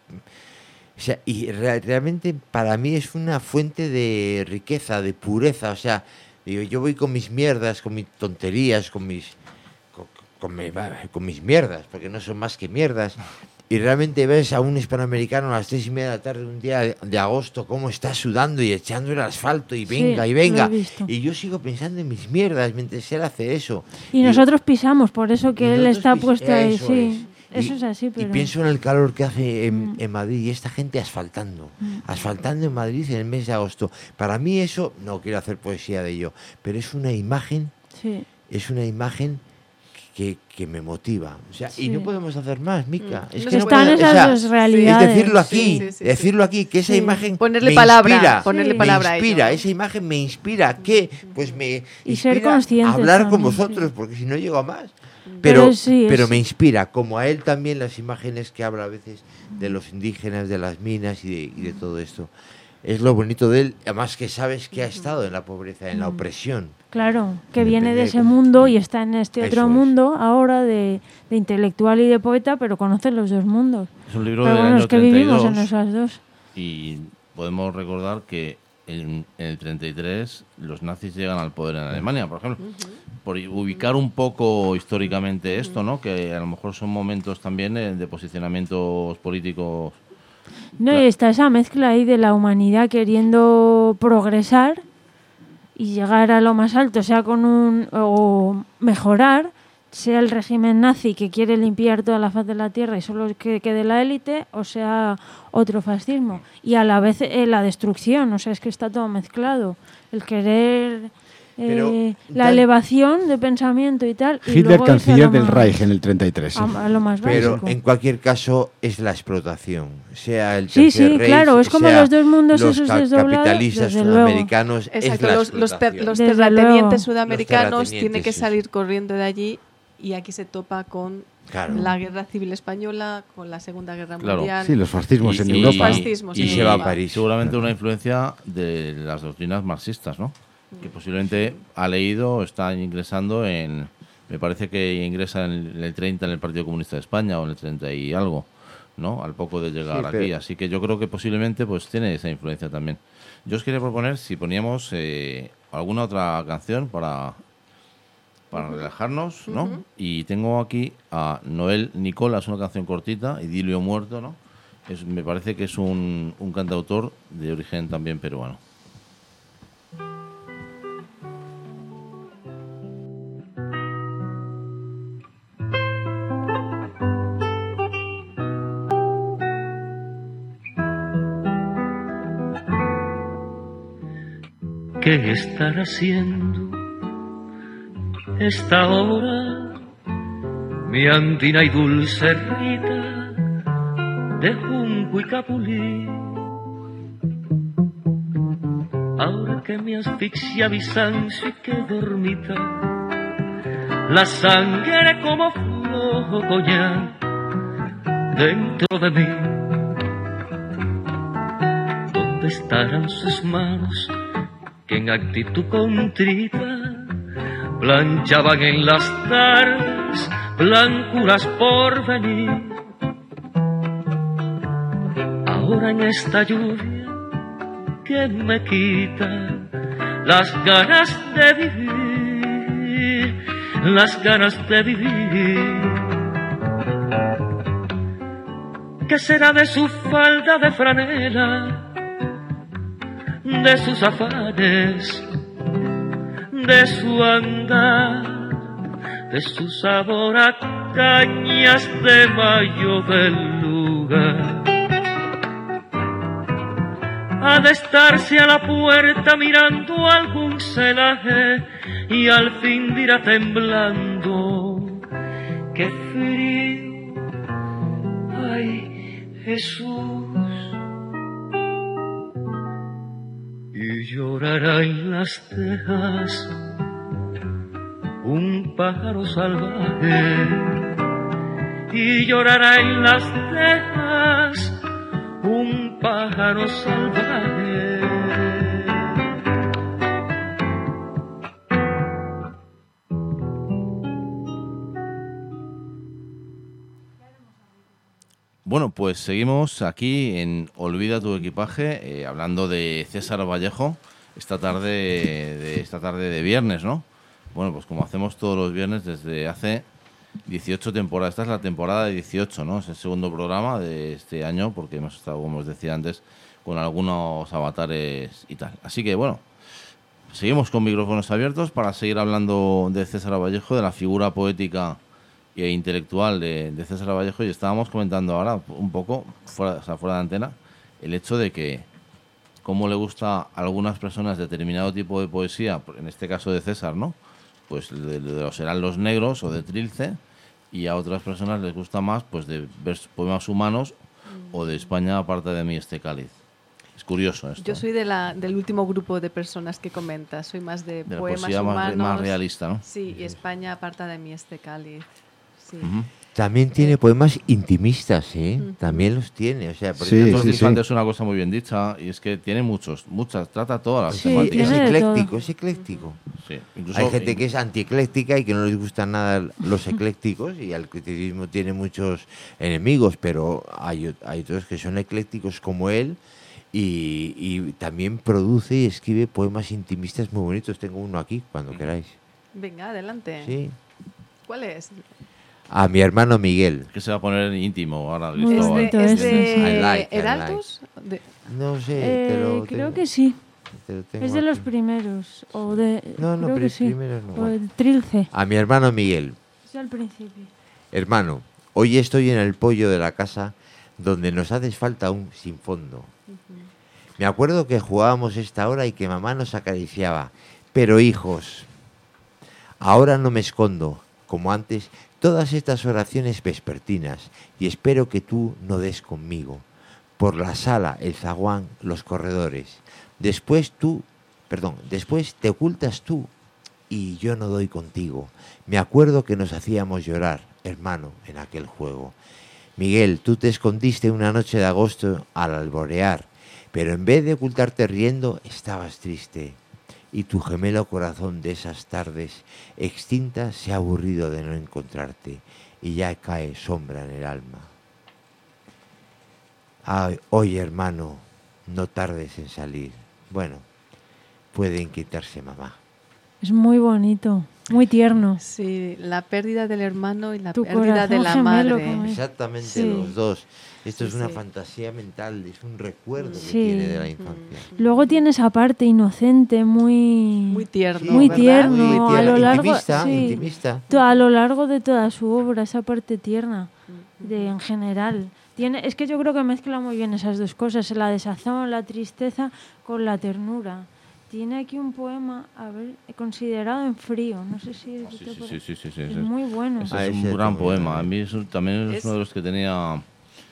Speaker 4: O sea, y realmente para mí es una fuente de riqueza, de pureza. O sea, digo, yo voy con mis mierdas, con mis tonterías, con mis mierdas, porque no son más que mierdas. Y realmente ves a un hispanoamericano a las 3:30 de la tarde, un día de agosto, cómo está sudando y echando el asfalto y venga
Speaker 5: Sí,
Speaker 4: y venga.
Speaker 5: lo he visto.
Speaker 4: Y yo sigo pensando en mis mierdas mientras él hace eso.
Speaker 5: Y nosotros pisamos, por eso
Speaker 4: y
Speaker 5: que él
Speaker 4: nosotros
Speaker 5: está puesto ahí,
Speaker 4: eso
Speaker 5: sí.
Speaker 4: es.
Speaker 5: Eso es así, pero...
Speaker 4: Y pienso en el calor que hace en Madrid y esta gente asfaltando en Madrid en el mes de agosto. Para mí eso, no quiero hacer poesía de ello, pero es una imagen
Speaker 5: Sí.
Speaker 4: que me motiva. O sea,
Speaker 5: Sí.
Speaker 4: y no podemos hacer más, Mica. Es
Speaker 6: No
Speaker 4: que
Speaker 6: se
Speaker 4: no
Speaker 5: Están
Speaker 6: puede-
Speaker 4: puedo-
Speaker 5: esas
Speaker 4: o sea,
Speaker 5: dos realidades.
Speaker 4: es decirlo aquí,
Speaker 6: Sí, sí, sí,
Speaker 4: decirlo aquí, que esa
Speaker 5: Sí.
Speaker 4: imagen
Speaker 6: Ponerle
Speaker 4: me
Speaker 6: palabra,
Speaker 4: inspira,
Speaker 6: ponerle
Speaker 5: Sí.
Speaker 6: palabra a
Speaker 4: me
Speaker 6: ello.
Speaker 4: inspira, esa imagen me inspira, que pues me
Speaker 5: Y ser
Speaker 4: inspira
Speaker 5: conscientes
Speaker 4: a hablar con
Speaker 5: también,
Speaker 4: vosotros,
Speaker 5: sí.
Speaker 4: porque si no llego a más.
Speaker 5: Pero
Speaker 4: Pero,
Speaker 5: sí,
Speaker 4: pero
Speaker 5: es-
Speaker 4: me inspira, como a él también las imágenes que habla a veces de los indígenas, de las minas y de todo esto. Es lo bonito de él, además que sabes que ha estado en la pobreza, en la opresión.
Speaker 5: Claro, que
Speaker 4: Depende
Speaker 5: viene de
Speaker 4: de
Speaker 5: ese
Speaker 4: cómo-
Speaker 5: mundo y está en este
Speaker 4: Eso
Speaker 5: otro
Speaker 4: es.
Speaker 5: mundo ahora de intelectual y de poeta, pero conoce los dos mundos.
Speaker 2: Es un libro
Speaker 5: Pero
Speaker 2: del
Speaker 5: bueno,
Speaker 2: año
Speaker 5: es que vivimos
Speaker 2: 32
Speaker 5: en esas dos.
Speaker 2: y podemos recordar que en el 33 los nazis llegan al poder en Alemania, por ejemplo. Por ubicar un poco históricamente esto, ¿no? Que a lo mejor son momentos también de posicionamientos políticos.
Speaker 5: No, y está esa mezcla ahí de la humanidad queriendo progresar y llegar a lo más alto, sea con o mejorar, sea el régimen nazi que quiere limpiar toda la faz de la tierra y solo que quede la élite, o sea otro fascismo. Y a la vez la destrucción, o sea, es que está todo mezclado. El querer... la elevación de pensamiento y tal.
Speaker 3: Hitler,
Speaker 5: y
Speaker 3: canciller del Reich en el 33.
Speaker 5: A lo más básico.
Speaker 4: Pero en cualquier caso es la explotación, sea el
Speaker 5: Sí,
Speaker 4: Tercer
Speaker 5: sí,
Speaker 4: Reich,
Speaker 5: claro, es como
Speaker 4: sea
Speaker 5: los dos mundos
Speaker 4: los
Speaker 5: esos desdoblados.
Speaker 4: capitalistas
Speaker 5: Desde
Speaker 4: sudamericanos.
Speaker 6: Exacto,
Speaker 4: es la
Speaker 6: los
Speaker 4: explotación.
Speaker 5: Desde
Speaker 6: terratenientes
Speaker 5: luego.
Speaker 6: sudamericanos
Speaker 4: Los
Speaker 6: tienen que
Speaker 4: terratenientes,
Speaker 6: salir corriendo de allí y aquí se topa con
Speaker 4: Claro.
Speaker 6: la Guerra Civil Española, con la Segunda Guerra
Speaker 2: Claro.
Speaker 6: Mundial.
Speaker 3: Sí, los fascismos en
Speaker 6: Los
Speaker 3: Europa.
Speaker 6: fascismos
Speaker 4: y
Speaker 6: en
Speaker 4: se va a
Speaker 6: Europa.
Speaker 4: París.
Speaker 2: Seguramente una influencia de las doctrinas marxistas, ¿no? Que posiblemente ha leído, está ingresando en... Me parece que ingresa en el 30 en el Partido Comunista de España o en el 30 y algo, ¿no? Al poco de llegar
Speaker 4: Sí,
Speaker 2: aquí.
Speaker 4: pero-
Speaker 2: Así que yo creo que posiblemente pues tiene esa influencia también. Yo os quería proponer si poníamos alguna otra canción para relajarnos, ¿no? Y tengo aquí a Noel Nicolas, una canción cortita, Idilio Muerto, ¿no? Me parece que es un cantautor de origen también peruano.
Speaker 7: ¿Qué estará haciendo esta hora mi andina y dulce Rita de junco y capulí? Ahora que me asfixia Bizancio y que dormita la sangre como flojo coñac dentro de mí. ¿Dónde estarán sus manos que en actitud contrita planchaban en las tardes blancuras por venir? Ahora en esta lluvia que me quita las ganas de vivir, las ganas de vivir. ¿Qué será de su falda de franela, de sus afanes, de su andar, de su sabor a cañas de mayo del lugar? Ha de estarse a la puerta mirando algún celaje y al fin dirá temblando: ¡qué frío! ¡Ay, Jesús! Y llorará en las tejas un pájaro salvaje, y llorará en las tejas un pájaro salvaje.
Speaker 2: Bueno, pues seguimos aquí en Olvida tu equipaje, hablando de César Vallejo, esta tarde de viernes, ¿no? Bueno, pues como hacemos todos los viernes desde hace 18 temporadas. Esta es la temporada de 18, ¿no? Es el segundo programa de este año, porque hemos estado, como os decía antes, con algunos avatares y tal. Así que, bueno, seguimos con micrófonos abiertos para seguir hablando de César Vallejo, de la figura poética e intelectual de César Vallejo, y estábamos comentando ahora un poco, fuera de antena, el hecho de que cómo le gusta a algunas personas determinado tipo de poesía, en este caso de César, ¿no? Pues de los Heraldos Negros o de Trilce, y a otras personas les gusta más pues de poemas humanos o de España aparte de mí este cáliz. Es curioso esto.
Speaker 6: Yo soy del último grupo de personas que comentas, soy más de
Speaker 2: de la
Speaker 6: poemas
Speaker 2: poesía
Speaker 6: humanos.
Speaker 2: más realista, ¿no?
Speaker 6: Sí, y España aparta de mí este cáliz. Sí.
Speaker 2: Ujú.
Speaker 4: También tiene poemas intimistas, ¿eh? También los tiene. O sea, por
Speaker 3: Sí,
Speaker 4: ejemplo,
Speaker 2: Entonces,
Speaker 3: sí.
Speaker 2: es una cosa muy bien dicha, y es que tiene muchas, trata todas las
Speaker 5: Sí,
Speaker 2: temáticas.
Speaker 4: es
Speaker 5: tiene de
Speaker 4: ecléctico,
Speaker 5: todo.
Speaker 4: es ecléctico.
Speaker 2: Sí, incluso,
Speaker 4: Hay gente que es antiecléctica y que no les gustan nada los eclécticos, y el eclecticismo tiene muchos enemigos, pero hay otros que son eclécticos como él, y también produce y escribe poemas intimistas muy bonitos. Tengo uno aquí, cuando queráis.
Speaker 6: Venga, adelante.
Speaker 4: Sí.
Speaker 6: ¿Cuál es?
Speaker 4: A mi hermano Miguel.
Speaker 2: que se va a poner íntimo ahora,
Speaker 5: Muy
Speaker 2: Cristóbal.
Speaker 5: bonito
Speaker 6: ¿Es
Speaker 5: ese.
Speaker 6: de
Speaker 4: I like.
Speaker 6: Heraldos?
Speaker 4: No sé,
Speaker 5: Creo que sí.
Speaker 4: te lo tengo
Speaker 5: Es de los
Speaker 4: aquí.
Speaker 5: primeros. O de,
Speaker 4: No,
Speaker 5: creo que sí.
Speaker 4: primero no.
Speaker 5: O de Trilce.
Speaker 4: A mi hermano Miguel.
Speaker 5: Es al principio.
Speaker 4: Hermano, hoy estoy en el pollo de la casa donde nos haces falta un sin fondo. Me acuerdo que jugábamos esta hora y que mamá nos acariciaba. Pero hijos, ahora no me escondo, como antes, todas estas oraciones vespertinas y espero que tú no des conmigo. Por la sala, el zaguán, los corredores. Después te ocultas tú y yo no doy contigo. Me acuerdo que nos hacíamos llorar, hermano, en aquel juego. Miguel, tú te escondiste una noche de agosto al alborear, pero en vez de ocultarte riendo, estabas triste. Y tu gemelo corazón de esas tardes extintas se ha aburrido de no encontrarte y ya cae sombra en el alma. Ay, oye, hermano, no tardes en salir. Bueno, puede inquietarse mamá.
Speaker 5: Es muy bonito, muy tierno.
Speaker 6: Sí, la pérdida del hermano y la
Speaker 5: Tu
Speaker 6: pérdida de la
Speaker 5: corazón gemelo,
Speaker 6: madre.
Speaker 5: como es.
Speaker 4: Exactamente,
Speaker 5: Sí.
Speaker 4: los dos. Esto
Speaker 6: Sí,
Speaker 4: es una
Speaker 6: sí.
Speaker 4: fantasía mental, es un recuerdo que
Speaker 5: Sí.
Speaker 4: tiene de la infancia.
Speaker 5: Luego tiene esa parte inocente,
Speaker 6: Muy tierno.
Speaker 5: Muy
Speaker 6: ¿verdad?
Speaker 5: tierno.
Speaker 4: Muy
Speaker 5: a
Speaker 4: tierna,
Speaker 5: lo largo-
Speaker 4: intimista,
Speaker 5: sí.
Speaker 4: intimista.
Speaker 5: a lo largo de toda su obra, esa parte tierna, en general. Es que yo creo que mezcla muy bien esas dos cosas, la desazón, la tristeza con la ternura. Tiene aquí un poema, a ver, considerado en frío, no sé si...
Speaker 2: Sí.
Speaker 5: Es muy bueno.
Speaker 2: Ese
Speaker 4: Ah,
Speaker 2: es un
Speaker 4: ese
Speaker 2: gran
Speaker 4: también.
Speaker 2: poema. A mí también es uno de los que tenía...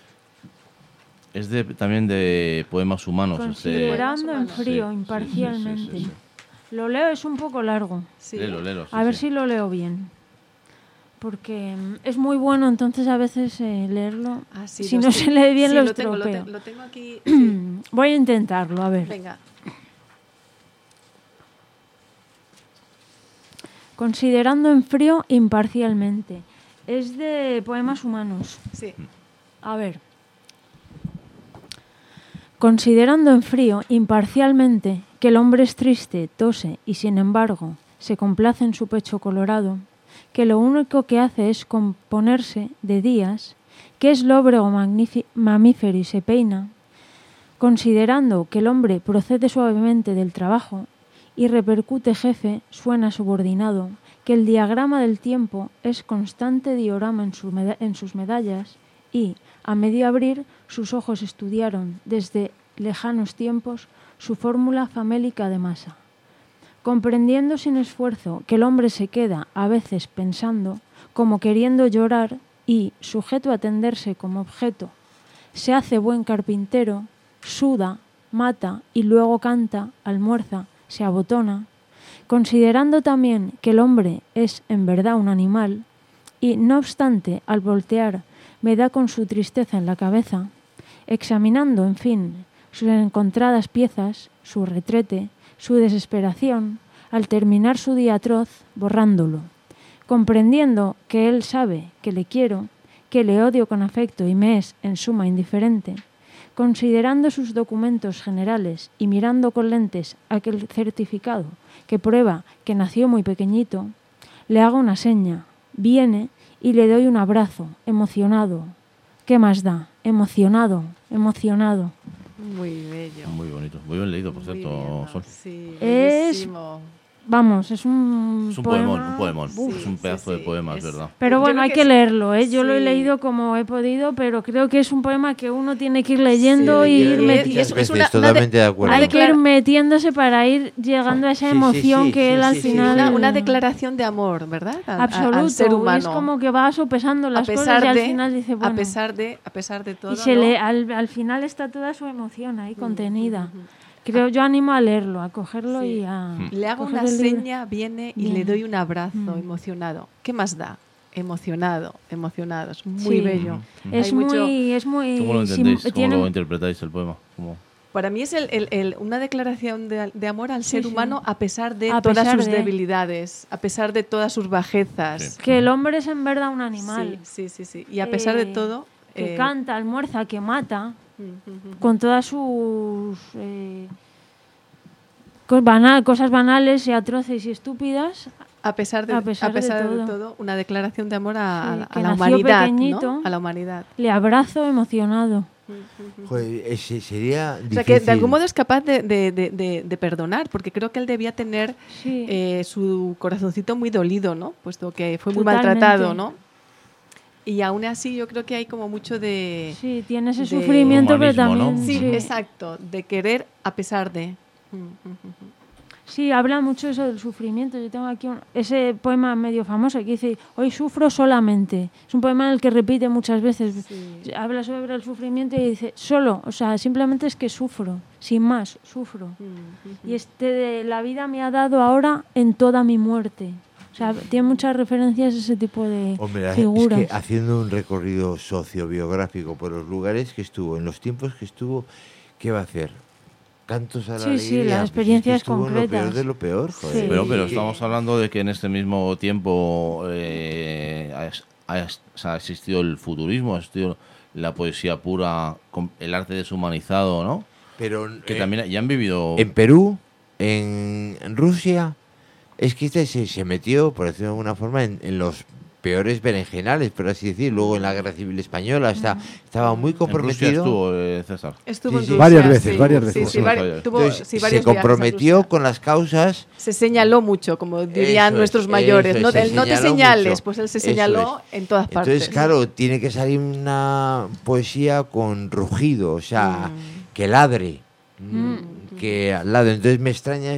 Speaker 2: Es también de poemas humanos.
Speaker 5: Considerando en
Speaker 6: Sí,
Speaker 5: frío,
Speaker 2: sí,
Speaker 5: imparcialmente.
Speaker 2: sí.
Speaker 5: Lo leo, es un poco largo.
Speaker 6: Sí.
Speaker 2: Léelo, sí,
Speaker 5: A ver
Speaker 2: sí.
Speaker 5: si lo leo bien. Porque es muy bueno, entonces a veces leerlo,
Speaker 6: Ah, sí,
Speaker 5: si
Speaker 6: lo
Speaker 5: no
Speaker 6: estoy-
Speaker 5: se lee bien,
Speaker 6: sí,
Speaker 5: lo
Speaker 6: lo tengo,
Speaker 5: estropeo.
Speaker 6: lo tengo aquí. Sí.
Speaker 5: Voy a intentarlo, a ver.
Speaker 6: Venga.
Speaker 5: Considerando en frío imparcialmente. Es de poemas humanos.
Speaker 6: Sí.
Speaker 5: A ver. Considerando en frío imparcialmente que el hombre es triste, tose y sin embargo se complace en su pecho colorado, que lo único que hace es componerse de días, que es lóbrego mamífero y se peina, considerando que el hombre procede suavemente del trabajo y repercute jefe, suena subordinado, que el diagrama del tiempo es constante diorama en sus medallas y, a medio abrir, sus ojos estudiaron desde lejanos tiempos su fórmula famélica de masa. Comprendiendo sin esfuerzo que el hombre se queda a veces pensando, como queriendo llorar y, sujeto a tenderse como objeto, se hace buen carpintero, suda, mata y luego canta, almuerza, se abotona, considerando también que el hombre es en verdad un animal y, no obstante, al voltear me da con su tristeza en la cabeza, examinando, en fin, sus encontradas piezas, su retrete, su desesperación, al terminar su día atroz, borrándolo, comprendiendo que él sabe que le quiero, que le odio con afecto y me es, en suma, indiferente, considerando sus documentos generales y mirando con lentes aquel certificado que prueba que nació muy pequeñito, le hago una seña, viene y le doy un abrazo, emocionado. ¿Qué más da? Emocionado, emocionado.
Speaker 6: Muy bello.
Speaker 2: Muy bonito. Muy bien leído, por
Speaker 6: Muy
Speaker 2: cierto,
Speaker 6: bien,
Speaker 2: Sol.
Speaker 6: Sí,
Speaker 5: Es-
Speaker 6: bellísimo.
Speaker 5: Vamos, es un
Speaker 2: Es un
Speaker 5: poema-
Speaker 2: poemón.
Speaker 6: Uf.
Speaker 2: Es un
Speaker 6: Sí,
Speaker 2: pedazo
Speaker 6: sí,
Speaker 2: de poema, es
Speaker 6: es-
Speaker 2: verdad.
Speaker 5: Pero
Speaker 6: Yo
Speaker 5: bueno,
Speaker 6: creo
Speaker 5: hay
Speaker 6: que
Speaker 5: que
Speaker 6: es-
Speaker 5: leerlo, ¿eh? Yo lo he
Speaker 6: sí.
Speaker 5: leído como he podido, pero creo que es un poema que uno tiene que ir leyendo
Speaker 6: Sí,
Speaker 5: y ir
Speaker 6: y
Speaker 5: metiendo.
Speaker 6: es
Speaker 4: Veces,
Speaker 6: una de-
Speaker 4: totalmente de acuerdo.
Speaker 5: Hay que ir
Speaker 6: declara-
Speaker 5: metiéndose para ir llegando a esa
Speaker 4: Sí, sí,
Speaker 5: emoción
Speaker 4: sí,
Speaker 5: que
Speaker 4: sí,
Speaker 5: él al
Speaker 4: sí, sí.
Speaker 5: final...
Speaker 6: Una declaración de amor, ¿verdad?
Speaker 5: Absoluto.
Speaker 6: Al ser
Speaker 5: Y
Speaker 6: humano.
Speaker 5: es como que va sopesando las cosas y al final dice, bueno...
Speaker 6: a pesar de todo,
Speaker 5: y se
Speaker 6: ¿no?
Speaker 5: al final está toda su emoción ahí contenida. Yo animo a leerlo, a cogerlo
Speaker 6: Sí.
Speaker 5: y a...
Speaker 6: Le hago
Speaker 5: coger
Speaker 6: una
Speaker 5: el libro.
Speaker 6: seña, viene y
Speaker 5: Viene.
Speaker 6: le doy un abrazo emocionado. ¿Qué más da? Emocionado. Es muy
Speaker 5: Sí.
Speaker 6: bello.
Speaker 5: Es
Speaker 6: Hay mucho-
Speaker 5: muy...
Speaker 2: ¿Cómo lo entendéis? ¿Cómo
Speaker 5: tiene-
Speaker 2: lo interpretáis el poema? ¿Cómo?
Speaker 6: Para mí es una declaración de amor al ser
Speaker 5: sí.
Speaker 6: humano a pesar de
Speaker 5: A
Speaker 6: todas
Speaker 5: pesar
Speaker 6: sus
Speaker 5: de-
Speaker 6: debilidades, a pesar de todas sus bajezas.
Speaker 2: Sí.
Speaker 5: Que el hombre es en verdad un animal.
Speaker 6: Sí. Y a pesar de todo...
Speaker 5: Que
Speaker 6: eh,
Speaker 5: canta, almuerza, que mata, con todas sus... cosas banales y atroces y estúpidas,
Speaker 6: A pesar de,
Speaker 5: A pesar de todo.
Speaker 6: una declaración de amor
Speaker 5: Sí,
Speaker 6: a
Speaker 5: que
Speaker 6: la
Speaker 5: nació
Speaker 6: humanidad,
Speaker 5: pequeñito.
Speaker 6: ¿no? A la humanidad.
Speaker 5: le abrazo emocionado.
Speaker 4: Joder, sería difícil.
Speaker 6: O sea, que de algún modo es capaz de perdonar, porque creo que él debía tener su corazoncito muy dolido, ¿no? Puesto que fue muy maltratado, ¿no? Y aún así yo creo que hay como mucho de...
Speaker 5: Sí, tiene ese sufrimiento, pero también...
Speaker 2: ¿no?
Speaker 6: Sí, exacto, de querer a pesar de...
Speaker 5: Sí, habla mucho eso del sufrimiento. Yo tengo aquí ese poema medio famoso que dice: hoy sufro solamente. Es un poema en el que repite muchas veces. Sí. Habla sobre el sufrimiento y dice: solo, o sea, simplemente es que sufro, sin más, sufro. Y la vida me ha dado ahora en toda mi muerte. O sea, tiene muchas referencias a ese tipo de figuras.
Speaker 4: Es que haciendo un recorrido sociobiográfico por los lugares que estuvo, en los tiempos que estuvo, ¿qué va a hacer? Cantos a la alegría.
Speaker 5: Sí, las experiencias concretas.
Speaker 4: Lo peor de lo peor, joder.
Speaker 5: Sí.
Speaker 2: Pero estamos hablando de que en este mismo tiempo ha existido el futurismo, ha existido la poesía pura, el arte deshumanizado, ¿no?
Speaker 4: Pero
Speaker 2: que también ya han vivido...
Speaker 4: En Perú, en Rusia, es que se metió, por decirlo de alguna forma, en los peores berenjenales, por así decir. Luego en la Guerra Civil Española estaba muy comprometido.
Speaker 2: ¿En Rusia estuvo, César?
Speaker 6: Estuvo en
Speaker 3: sí.
Speaker 6: Rusia,
Speaker 3: Varias veces.
Speaker 4: Se comprometió con las causas.
Speaker 6: Se señaló mucho, como dirían nuestros mayores. No te señales, mucho. Pues él se señaló en todas partes.
Speaker 4: Entonces, claro, tiene que salir una poesía con rugido, o sea, que ladre. Que ladre. Entonces me extraña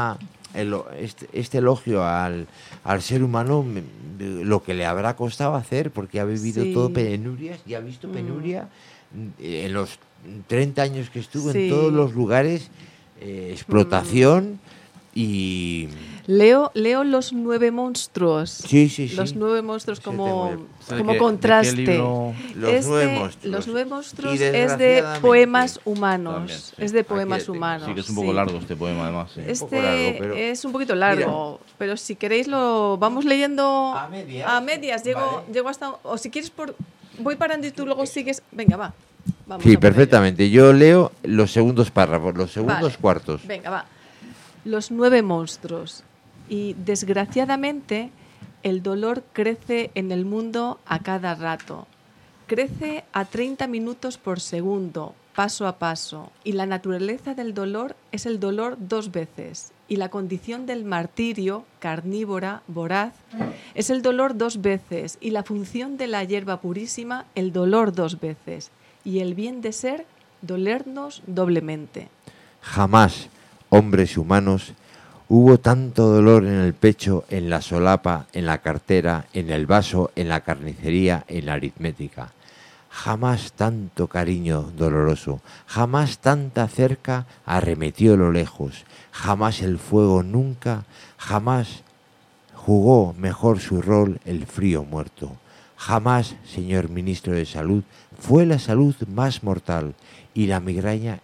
Speaker 4: este elogio al ser humano, lo que le habrá costado hacer, porque ha vivido todo penurias y ha visto penuria en los 30 años que estuvo en todos los lugares, explotación y...
Speaker 6: Leo los 9 monstruos.
Speaker 4: Sí.
Speaker 6: Los 9 monstruos como contraste.
Speaker 4: Los 9
Speaker 6: monstruos es de poemas humanos. También, sí. Es de poemas humanos.
Speaker 2: Sí, que es un poco largo este poema, además. Sí.
Speaker 6: Es un poquito largo, pero si queréis lo vamos leyendo a medias. Llego hasta... O si quieres, voy parando y tú luego sigues... Venga, va. Vamos
Speaker 4: perfectamente. Yo leo los segundos párrafos, los segundos cuartos.
Speaker 6: Venga, va. Los 9 monstruos. Y desgraciadamente el dolor crece en el mundo a cada rato. Crece a 30 minutos por segundo, paso a paso. Y la naturaleza del dolor es el dolor 2 veces. Y la condición del martirio, carnívora, voraz, es el dolor 2 veces. Y la función de la hierba purísima, el dolor 2 veces. Y el bien de ser, dolernos doblemente.
Speaker 4: Jamás, hombres humanos, hubo tanto dolor en el pecho, en la solapa, en la cartera, en el vaso, en la carnicería, en la aritmética. Jamás tanto cariño doloroso, jamás tanta cerca arremetió lo lejos, jamás el fuego nunca, jamás jugó mejor su rol el frío muerto. Jamás, señor ministro de Salud, fue la salud más mortal y la migraña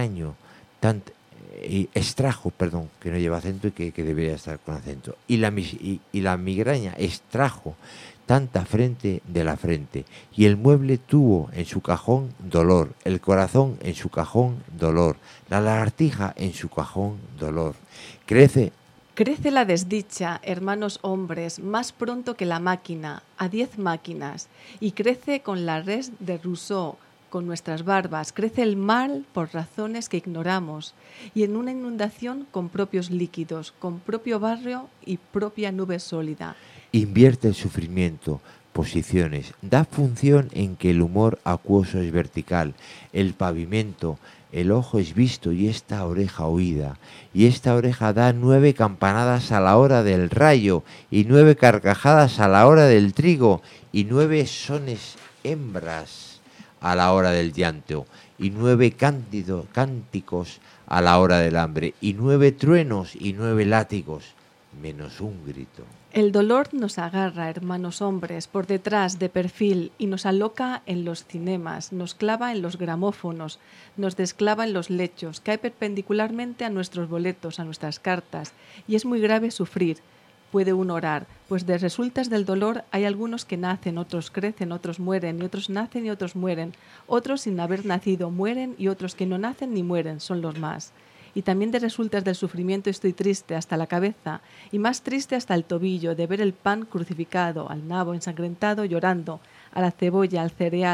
Speaker 4: extrajo, que no lleva acento y que debería estar con acento. Y la migraña extrajo tanta frente de la frente, y el mueble tuvo en su cajón dolor, el corazón en su cajón dolor, la lagartija en su cajón dolor. Crece
Speaker 6: la desdicha, hermanos hombres, más pronto que la máquina, a 10 máquinas, y crece con la res de Rousseau, con nuestras barbas, crece el mal por razones que ignoramos, y en una inundación con propios líquidos, con propio barrio y propia nube sólida.
Speaker 4: Invierte el sufrimiento, posiciones, da función en que el humor acuoso es vertical, el pavimento, el ojo es visto y esta oreja oída, y esta oreja da 9 campanadas a la hora del rayo, y 9 carcajadas a la hora del trigo, y 9 sones hembras a la hora del llanto, y 9 cánticos a la hora del hambre, y 9 truenos y 9 látigos, menos un grito.
Speaker 6: El dolor nos agarra, hermanos hombres, por detrás, de perfil, y nos aloca en los cinemas, nos clava en los gramófonos, nos desclava en los lechos, cae perpendicularmente a nuestros boletos, a nuestras cartas, y es muy grave sufrir. Puede uno orar, pues de resultas del dolor hay algunos que nacen, otros crecen, otros mueren, y otros nacen y otros mueren. Otros sin haber nacido mueren, y otros que no nacen ni mueren, son los más. Y también de resultas del sufrimiento estoy triste hasta la cabeza, y más triste hasta el tobillo, de ver el pan crucificado, al nabo ensangrentado llorando, a la cebolla, al cereal,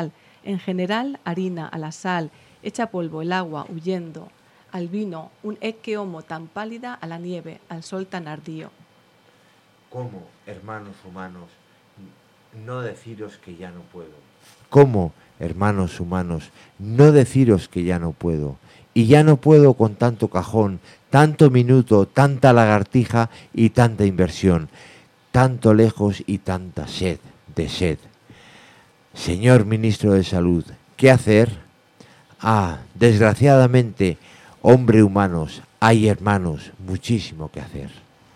Speaker 6: En general, harina, a la sal, echa polvo, el agua, huyendo, al vino, un que homo tan pálida, a la nieve, al sol tan ardío.
Speaker 4: ¿Cómo, hermanos humanos, no deciros que ya no puedo? ¿Cómo, hermanos humanos, no deciros que ya no puedo? Y ya no puedo con tanto cajón, tanto minuto, tanta lagartija y tanta inversión, tanto lejos y tanta sed de sed. Señor Ministro de Salud, ¿qué hacer? Ah, desgraciadamente, hombre humanos, hay hermanos, muchísimo que hacer.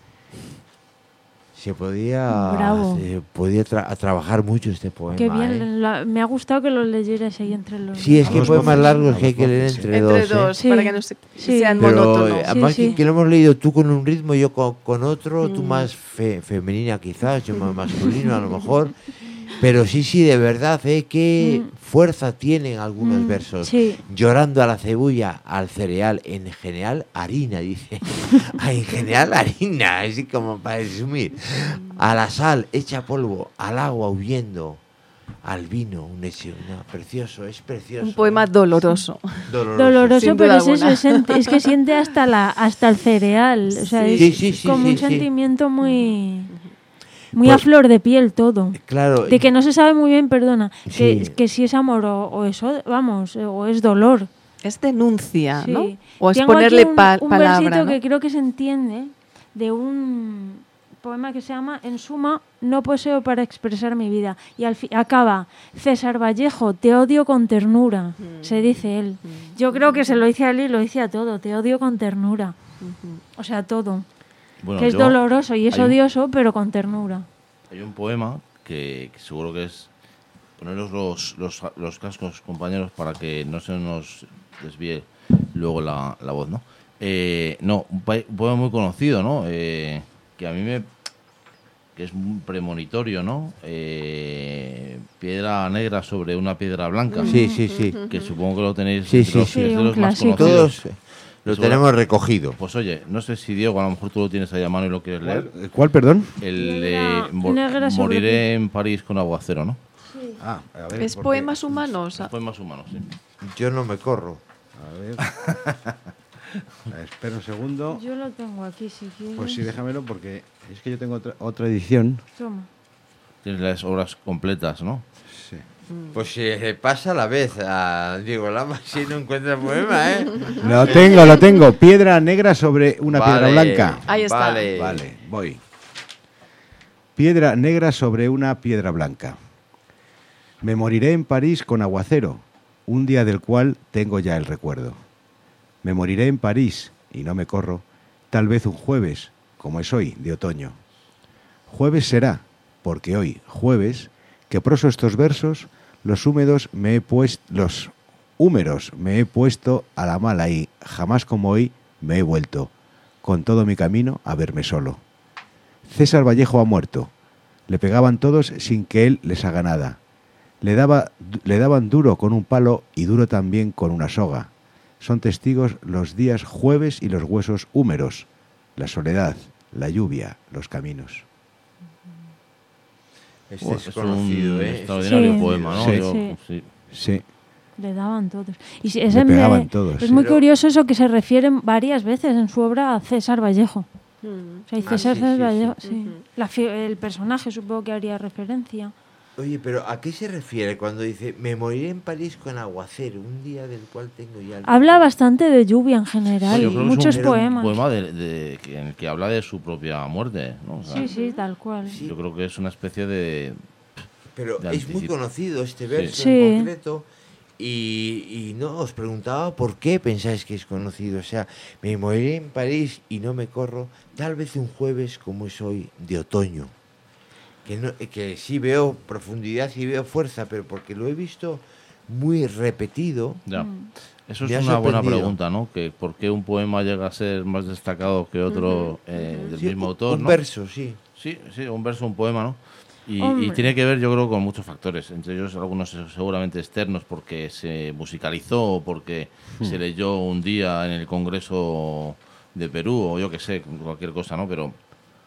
Speaker 4: Se podía trabajar mucho este poema.
Speaker 5: Qué bien, me ha gustado que lo leyeras ahí entre los
Speaker 4: Sí, es que poemas largos que hay que leer entre dos.
Speaker 6: Sí. Para que no sean
Speaker 4: pero,
Speaker 6: monótonos.
Speaker 4: Además que lo hemos leído tú con un ritmo, yo con otro, tú más femenina quizás, yo más masculino a lo mejor. Pero sí, de verdad, qué fuerza tienen algunos versos.
Speaker 5: Sí.
Speaker 4: Llorando a la cebolla, al cereal, en general harina, dice. En general harina, así como para resumir. A la sal, echa polvo, al agua huyendo, al vino, precioso, es precioso.
Speaker 6: Un poema doloroso.
Speaker 5: Doloroso, pero es eso, es que siente hasta el cereal. O sea, es como un sentimiento muy a flor de piel todo.
Speaker 4: Claro.
Speaker 5: De que no se sabe muy bien, perdona, que si es amor o eso, vamos, o es dolor.
Speaker 6: Es denuncia,
Speaker 5: Sí.
Speaker 6: ¿no? O es
Speaker 5: Tengo
Speaker 6: ponerle
Speaker 5: aquí un
Speaker 6: palabra,
Speaker 5: versito
Speaker 6: ¿no?
Speaker 5: que creo que se entiende de un poema que se llama En suma, no poseo para expresar mi vida. Y acaba, César Vallejo, te odio con ternura, se dice él. Yo creo que se lo dice a él y lo dice a todo, te odio con ternura. O sea, todo.
Speaker 2: Bueno,
Speaker 5: que es doloroso y es odioso, pero con ternura.
Speaker 2: Hay un poema que seguro que es... Poneros los cascos, compañeros, para que no se nos desvíe luego la voz, ¿no? Un poema muy conocido, ¿no? Que a mí que es muy premonitorio, ¿no? Piedra negra sobre una piedra blanca.
Speaker 4: Sí.
Speaker 2: Que supongo que lo tenéis
Speaker 4: Sí,
Speaker 2: entre los más
Speaker 5: clásico.
Speaker 2: conocidos.
Speaker 4: Todos lo tenemos recogido.
Speaker 2: Pues oye, no sé si Diego, a lo mejor tú lo tienes ahí a mano y lo quieres leer.
Speaker 3: ¿Cuál, perdón?
Speaker 2: El
Speaker 5: Negra sobre
Speaker 2: Moriré en París con aguacero, ¿no?
Speaker 3: A ver,
Speaker 6: ¿Es poemas humanos?
Speaker 2: Poemas humanos, sí.
Speaker 4: Yo no me corro.
Speaker 3: A ver. Espera un segundo.
Speaker 5: Yo lo tengo aquí, si quieres.
Speaker 3: Pues sí, déjamelo porque es que yo tengo otra edición.
Speaker 5: Toma.
Speaker 2: Tienes las obras completas, ¿no?
Speaker 3: Sí.
Speaker 4: Pues si pasa la vez a Diego Lama si no encuentra poema, ¿eh?
Speaker 3: Lo tengo. Piedra negra sobre una piedra blanca.
Speaker 6: Ahí está.
Speaker 3: Vale, voy. Piedra negra sobre una piedra blanca. Me moriré en París con aguacero, un día del cual tengo ya el recuerdo. Me moriré en París, y no me corro, tal vez un jueves, como es hoy, de otoño. Jueves será, porque hoy, jueves, que proso estos versos, los húmeros me he puesto a la mala y jamás como hoy me he vuelto, con todo mi camino, a verme solo. César Vallejo ha muerto. Le pegaban todos sin que él les haga nada. Le daban duro con un palo y duro también con una soga. Son testigos los días jueves y los huesos húmeros, la soledad, la lluvia, los caminos.
Speaker 4: Este
Speaker 2: Es
Speaker 4: es conocido,
Speaker 2: un
Speaker 4: ¿eh?
Speaker 2: extraordinario poema, ¿no?
Speaker 3: Sí.
Speaker 5: Le daban todos. Y
Speaker 3: Le pegaban todos.
Speaker 5: Es muy curioso eso que se refieren varias veces en su obra a César Vallejo. O sea, y César Vallejo, sí. El personaje supongo que haría referencia.
Speaker 4: Oye, pero ¿a qué se refiere cuando dice me moriré en París con aguacero, un día del cual tengo ya...
Speaker 5: Habla bastante de lluvia en general,
Speaker 2: Yo creo que
Speaker 5: muchos
Speaker 2: es
Speaker 5: poemas.
Speaker 2: un poema en el que habla de su propia muerte, ¿no? O sea,
Speaker 5: Sí, tal cual.
Speaker 2: yo creo que es una especie de...
Speaker 4: Pero
Speaker 2: de
Speaker 4: es muy
Speaker 2: anticipo.
Speaker 4: conocido este verso
Speaker 5: Sí.
Speaker 4: en concreto. Y no, os preguntaba por qué pensáis que es conocido. O sea, me moriré en París y no me corro, tal vez un jueves como es hoy, de otoño. Que sí veo profundidad y veo fuerza, pero porque lo he visto muy repetido.
Speaker 2: Ya. Eso
Speaker 4: Me ha
Speaker 2: es una buena
Speaker 4: sorprendido.
Speaker 2: pregunta, ¿no? Que ¿por qué un poema llega a ser más destacado que otro del
Speaker 4: Sí,
Speaker 2: mismo autor,
Speaker 4: un
Speaker 2: ¿no?
Speaker 4: verso, sí.
Speaker 2: Sí, un verso, un poema, ¿no? Y
Speaker 5: Hombre.
Speaker 2: tiene que ver, yo creo, con muchos factores, entre ellos algunos seguramente externos, porque se musicalizó o porque se leyó un día en el Congreso de Perú, o yo qué sé, cualquier cosa, ¿no? Pero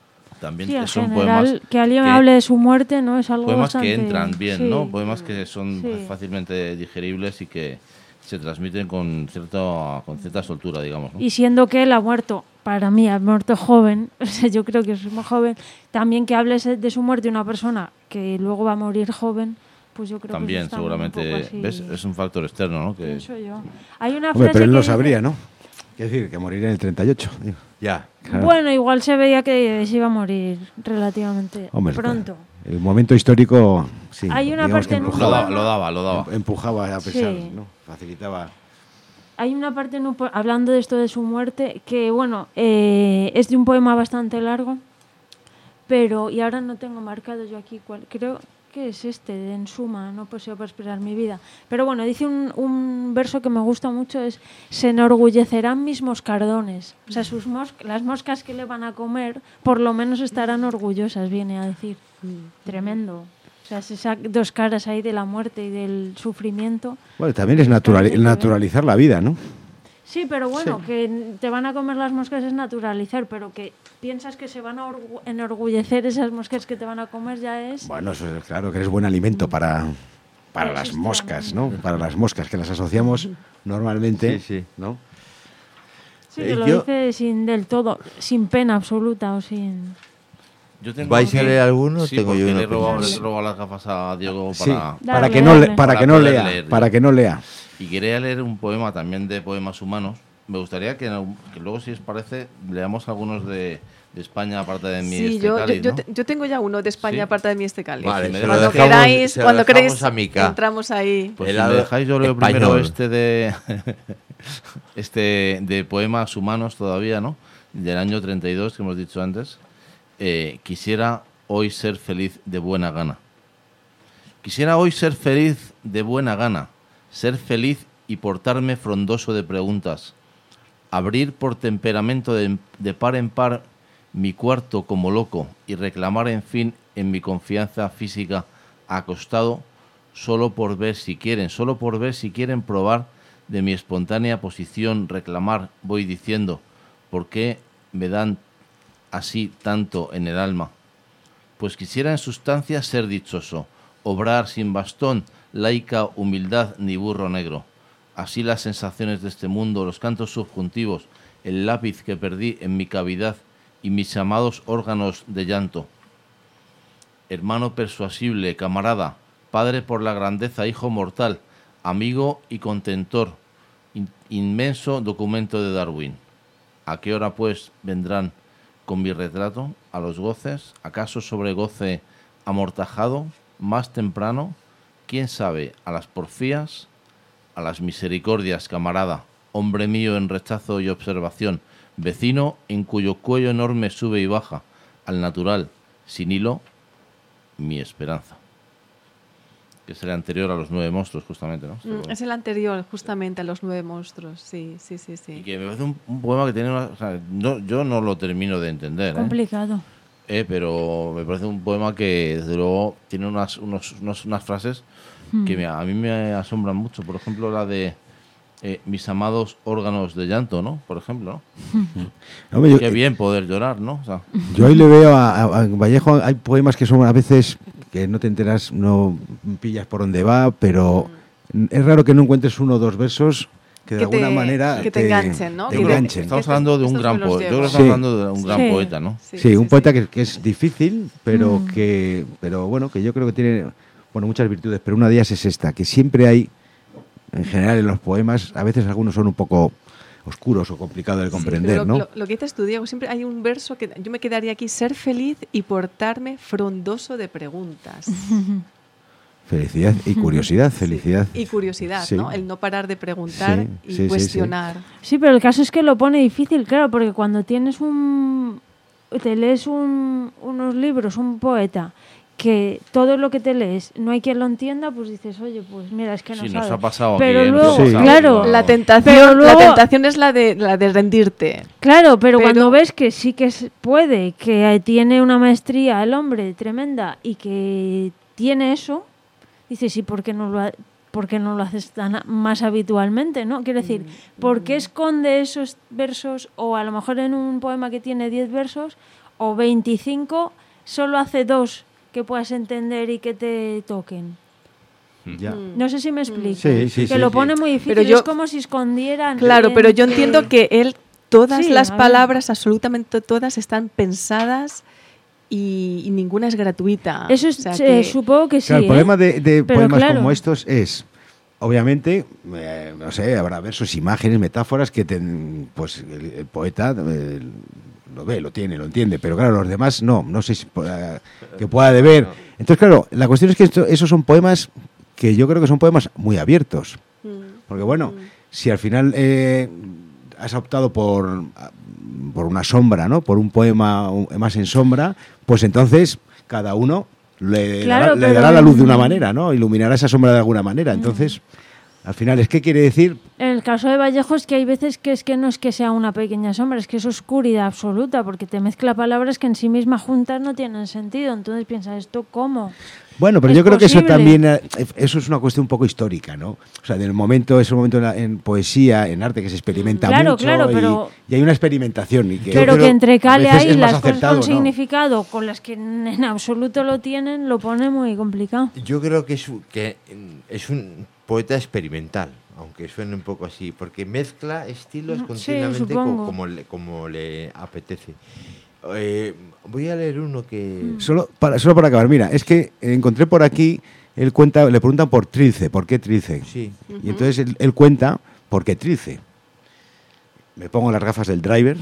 Speaker 2: también
Speaker 5: Sí, en
Speaker 2: son
Speaker 5: general,
Speaker 2: poemas
Speaker 5: que alguien hable de su muerte, ¿no? Es algo
Speaker 2: poemas
Speaker 5: bastante...
Speaker 2: que entran bien,
Speaker 5: sí.
Speaker 2: ¿no? Poemas que son
Speaker 5: Sí.
Speaker 2: fácilmente digeribles y que se transmiten con cierta soltura, digamos, ¿no?
Speaker 5: Y siendo que él ha muerto, para mí, ha muerto joven, o sea, yo creo que es muy joven, también que hables de su muerte una persona que luego va a morir joven, pues yo creo
Speaker 2: También,
Speaker 5: que eso está un poco
Speaker 2: seguramente,
Speaker 5: así,
Speaker 2: ¿ves? Es un factor externo, ¿no? Que
Speaker 5: pienso yo. Hay una
Speaker 3: Hombre,
Speaker 5: frase
Speaker 3: pero él
Speaker 5: que
Speaker 3: lo
Speaker 5: dice-
Speaker 3: sabría, ¿no? Quiero decir, que morirá en el 38. Digo.
Speaker 4: Ya.
Speaker 3: Claro.
Speaker 5: Bueno, igual se veía que se iba a morir relativamente
Speaker 3: Hombre,
Speaker 5: pronto.
Speaker 3: El momento histórico, sí.
Speaker 5: Hay una
Speaker 3: digamos
Speaker 5: parte
Speaker 3: que
Speaker 5: en un
Speaker 3: empujaba,
Speaker 2: lo daba.
Speaker 3: empujaba a pesar,
Speaker 5: Sí.
Speaker 3: ¿no? Facilitaba.
Speaker 5: Hay una parte, hablando de esto de su muerte, que bueno, es de un poema bastante largo, pero, y ahora no tengo marcado yo aquí cuál, creo que es este, de En suma, no poseo para esperar mi vida. Pero bueno, dice un verso que me gusta mucho, es: se enorgullecerán mis moscardones. O sea, las moscas que le van a comer, por lo menos estarán orgullosas, viene a decir. Tremendo. O sea, esas dos caras ahí de la muerte y del sufrimiento.
Speaker 3: Bueno, también es
Speaker 5: Tiene que ver.
Speaker 3: naturalizar la vida, ¿no?
Speaker 5: Sí, pero bueno, que te van a comer las moscas es naturalizar, pero que piensas que se van a enorgullecer esas moscas que te van a comer ya es...
Speaker 3: Bueno, eso es claro, que eres buen alimento para las moscas, ¿no? Para las moscas, que las asociamos normalmente,
Speaker 4: Sí, sí.
Speaker 3: ¿no?
Speaker 5: Sí, que lo
Speaker 4: yo-
Speaker 5: dice sin sin pena absoluta o sin...
Speaker 2: Yo tengo
Speaker 4: ¿Vais a
Speaker 2: aquí-
Speaker 4: leer alguno?
Speaker 2: Sí,
Speaker 4: Tengo
Speaker 2: porque
Speaker 4: yo una
Speaker 2: le he robado
Speaker 4: opinión.
Speaker 2: las gafas a Diego
Speaker 3: Sí,
Speaker 2: para...
Speaker 3: para que
Speaker 5: Dale,
Speaker 3: no,
Speaker 5: dale.
Speaker 3: para que
Speaker 2: Para
Speaker 3: no
Speaker 2: poder
Speaker 3: lea,
Speaker 2: leer,
Speaker 3: para
Speaker 2: ya.
Speaker 3: que no lea.
Speaker 2: Y quería leer un poema también de poemas humanos. Me gustaría que luego, si os parece, leamos algunos de España, aparte de mi
Speaker 6: Sí,
Speaker 2: este cáliz, ¿no?
Speaker 6: yo tengo ya uno de España
Speaker 2: Sí.
Speaker 6: aparte de mi este cáliz.
Speaker 4: Vale,
Speaker 2: se lo
Speaker 6: cuando
Speaker 2: dejamos-
Speaker 6: queráis,
Speaker 4: se lo
Speaker 6: cuando
Speaker 4: dejamos
Speaker 6: queréis,
Speaker 4: a Mica.
Speaker 6: entramos ahí.
Speaker 2: Pues
Speaker 4: El
Speaker 2: si me
Speaker 4: lado
Speaker 2: dejáis, yo leo
Speaker 4: español.
Speaker 2: primero este de poemas humanos todavía, ¿no? Del año 32, que hemos dicho antes. Quisiera hoy ser feliz de buena gana. Quisiera hoy ser feliz de buena gana, ser feliz y portarme frondoso de preguntas, abrir por temperamento de par en par mi cuarto como loco y reclamar en fin en mi confianza física acostado solo por ver si quieren probar de mi espontánea posición reclamar, voy diciendo, ¿por qué me dan así tanto en el alma? Pues quisiera en sustancia ser dichoso, obrar sin bastón, laica humildad ni burro negro. Así las sensaciones de este mundo, los cantos subjuntivos, el lápiz que perdí en mi cavidad y mis amados órganos de llanto. Hermano persuasible, camarada, padre por la grandeza, hijo mortal, amigo y contentor, inmenso documento de Darwin. ¿A qué hora pues vendrán con mi retrato a los goces? ¿Acaso sobre goce amortajado? Más temprano, quién sabe, a las porfías, a las misericordias, camarada, hombre mío en rechazo y observación, vecino en cuyo cuello enorme sube y baja, al natural, sin hilo, mi esperanza. Que es el anterior a los 9 monstruos, justamente, ¿no?
Speaker 6: Es el anterior, justamente, a los 9 monstruos. Sí.
Speaker 2: Y que me parece un poema que tiene o sea, yo no lo termino de entender,
Speaker 5: Complicado.
Speaker 2: pero me parece un poema que desde luego tiene unas frases que a mí me asombran mucho. Por ejemplo, la de mis amados órganos de llanto, ¿no? Por ejemplo, ¿no?
Speaker 3: Hombre,
Speaker 2: Qué bien poder llorar, ¿no? O sea,
Speaker 3: yo ahí le veo a Vallejo, hay poemas que son a veces que no te enteras, no pillas por dónde va, pero es raro que no encuentres uno o dos versos que de
Speaker 6: Que
Speaker 3: alguna
Speaker 6: te-
Speaker 3: manera
Speaker 6: que te enganchen, ¿no?
Speaker 3: te
Speaker 6: Que te-
Speaker 3: enganchen.
Speaker 2: estamos
Speaker 6: Estos-
Speaker 2: hablando de un
Speaker 6: estos
Speaker 2: gran
Speaker 6: me los
Speaker 2: poeta. Yo creo que
Speaker 6: llevo.
Speaker 2: estamos
Speaker 3: Sí.
Speaker 2: hablando de un gran
Speaker 5: Sí.
Speaker 2: poeta, ¿no?
Speaker 3: Sí, un poeta que es difícil, pero pero bueno, que yo creo que tiene muchas virtudes, pero una de ellas es esta, que siempre hay, en general en los poemas, a veces algunos son un poco oscuros o complicados de comprender,
Speaker 6: Pero
Speaker 3: ¿no?
Speaker 6: lo que dices tú, Diego, siempre hay un verso que yo me quedaría aquí: ser feliz y portarme frondoso de preguntas.
Speaker 3: Felicidad y curiosidad, felicidad.
Speaker 6: Y curiosidad,
Speaker 3: Sí.
Speaker 6: ¿no? El no parar de preguntar
Speaker 3: Sí, sí,
Speaker 6: y cuestionar.
Speaker 5: Sí, pero el caso es que lo pone difícil, claro, porque cuando te lees unos libros, un poeta, que todo lo que te lees no hay quien lo entienda, pues dices, oye, pues mira, es que no
Speaker 2: Sí,
Speaker 5: sabe.
Speaker 2: nos ha pasado
Speaker 5: Pero
Speaker 2: aquí,
Speaker 5: luego,
Speaker 3: Sí.
Speaker 5: claro,
Speaker 6: La
Speaker 5: Pero
Speaker 6: tentación,
Speaker 5: luego-
Speaker 6: la tentación es la de rendirte.
Speaker 5: claro, pero
Speaker 6: Pero-
Speaker 5: cuando ves que sí que puede, que tiene una maestría el hombre tremenda y que tiene eso, dices, ¿y por qué no lo haces más habitualmente, no? Quiero decir, ¿por qué esconde esos versos, o a lo mejor en un poema que tiene 10 versos, o 25, solo hace 2 que puedas entender y que te toquen.
Speaker 3: Ya.
Speaker 5: No sé si me explico.
Speaker 3: Sí,
Speaker 5: que lo pone muy difícil,
Speaker 6: Pero
Speaker 5: es como si escondieran.
Speaker 6: Claro, pero yo entiendo que él, todas
Speaker 5: Sí,
Speaker 6: las
Speaker 5: a ver.
Speaker 6: palabras, absolutamente todas, están pensadas y ninguna es gratuita.
Speaker 5: Eso es,
Speaker 6: O sea que-
Speaker 5: supongo que sí.
Speaker 3: Claro, el problema de
Speaker 5: Pero
Speaker 3: poemas
Speaker 5: claro.
Speaker 3: como estos es, obviamente, no sé, habrá versos, imágenes, metáforas que pues el poeta lo ve, lo tiene, lo entiende, pero claro, los demás no sé si que pueda deber. Entonces, claro, la cuestión es que esos son poemas que yo creo que son poemas muy abiertos. Porque bueno, si al final has optado por una sombra, ¿no? Por un poema más en sombra, pues entonces cada uno le
Speaker 5: Claro,
Speaker 3: dará
Speaker 5: pero
Speaker 3: la luz de una manera, ¿no? Iluminará esa sombra de alguna manera. Entonces, al final, ¿es qué quiere decir?
Speaker 5: En el caso de Vallejo es que hay veces que es que no es que sea una pequeña sombra, es que es oscuridad absoluta, porque te mezcla palabras que en sí mismas juntas no tienen sentido. Entonces piensas, ¿esto cómo?
Speaker 3: Bueno, pero
Speaker 5: Es
Speaker 3: yo creo que eso
Speaker 5: posible.
Speaker 3: también, eso es una cuestión un poco histórica, ¿no? O sea, del momento, es un momento en poesía, en arte que se experimenta
Speaker 5: Claro,
Speaker 3: mucho
Speaker 5: claro, pero-
Speaker 3: y hay una experimentación. Y que yo
Speaker 5: Pero
Speaker 3: creo
Speaker 5: que entre
Speaker 3: a
Speaker 5: cale
Speaker 3: veces
Speaker 5: ahí
Speaker 3: es más
Speaker 5: las cosas
Speaker 3: acertado,
Speaker 5: con
Speaker 3: ¿no?
Speaker 5: significado con las que en absoluto lo tienen, lo pone muy complicado.
Speaker 4: Yo creo que es un poeta experimental, aunque suene un poco así, porque mezcla estilos
Speaker 5: Sí,
Speaker 4: continuamente
Speaker 5: supongo.
Speaker 4: como le apetece. Voy a leer uno que...
Speaker 3: Solo para acabar, mira, es que encontré por aquí, él cuenta, le preguntan por Trilce, ¿por qué Trilce?
Speaker 4: Sí.
Speaker 3: Y entonces él cuenta por qué Trilce. Me pongo las gafas del driver.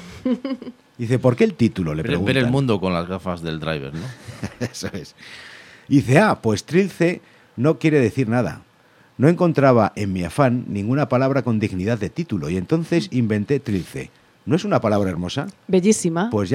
Speaker 3: Dice, ¿por qué el título? Le
Speaker 2: Ver
Speaker 3: preguntan.
Speaker 2: el mundo con las gafas del driver, ¿no?
Speaker 3: Eso es. Y dice, pues Trilce no quiere decir nada. No encontraba en mi afán ninguna palabra con dignidad de título y entonces inventé Trilce. ¿No es una palabra hermosa?
Speaker 6: Bellísima.
Speaker 3: Pues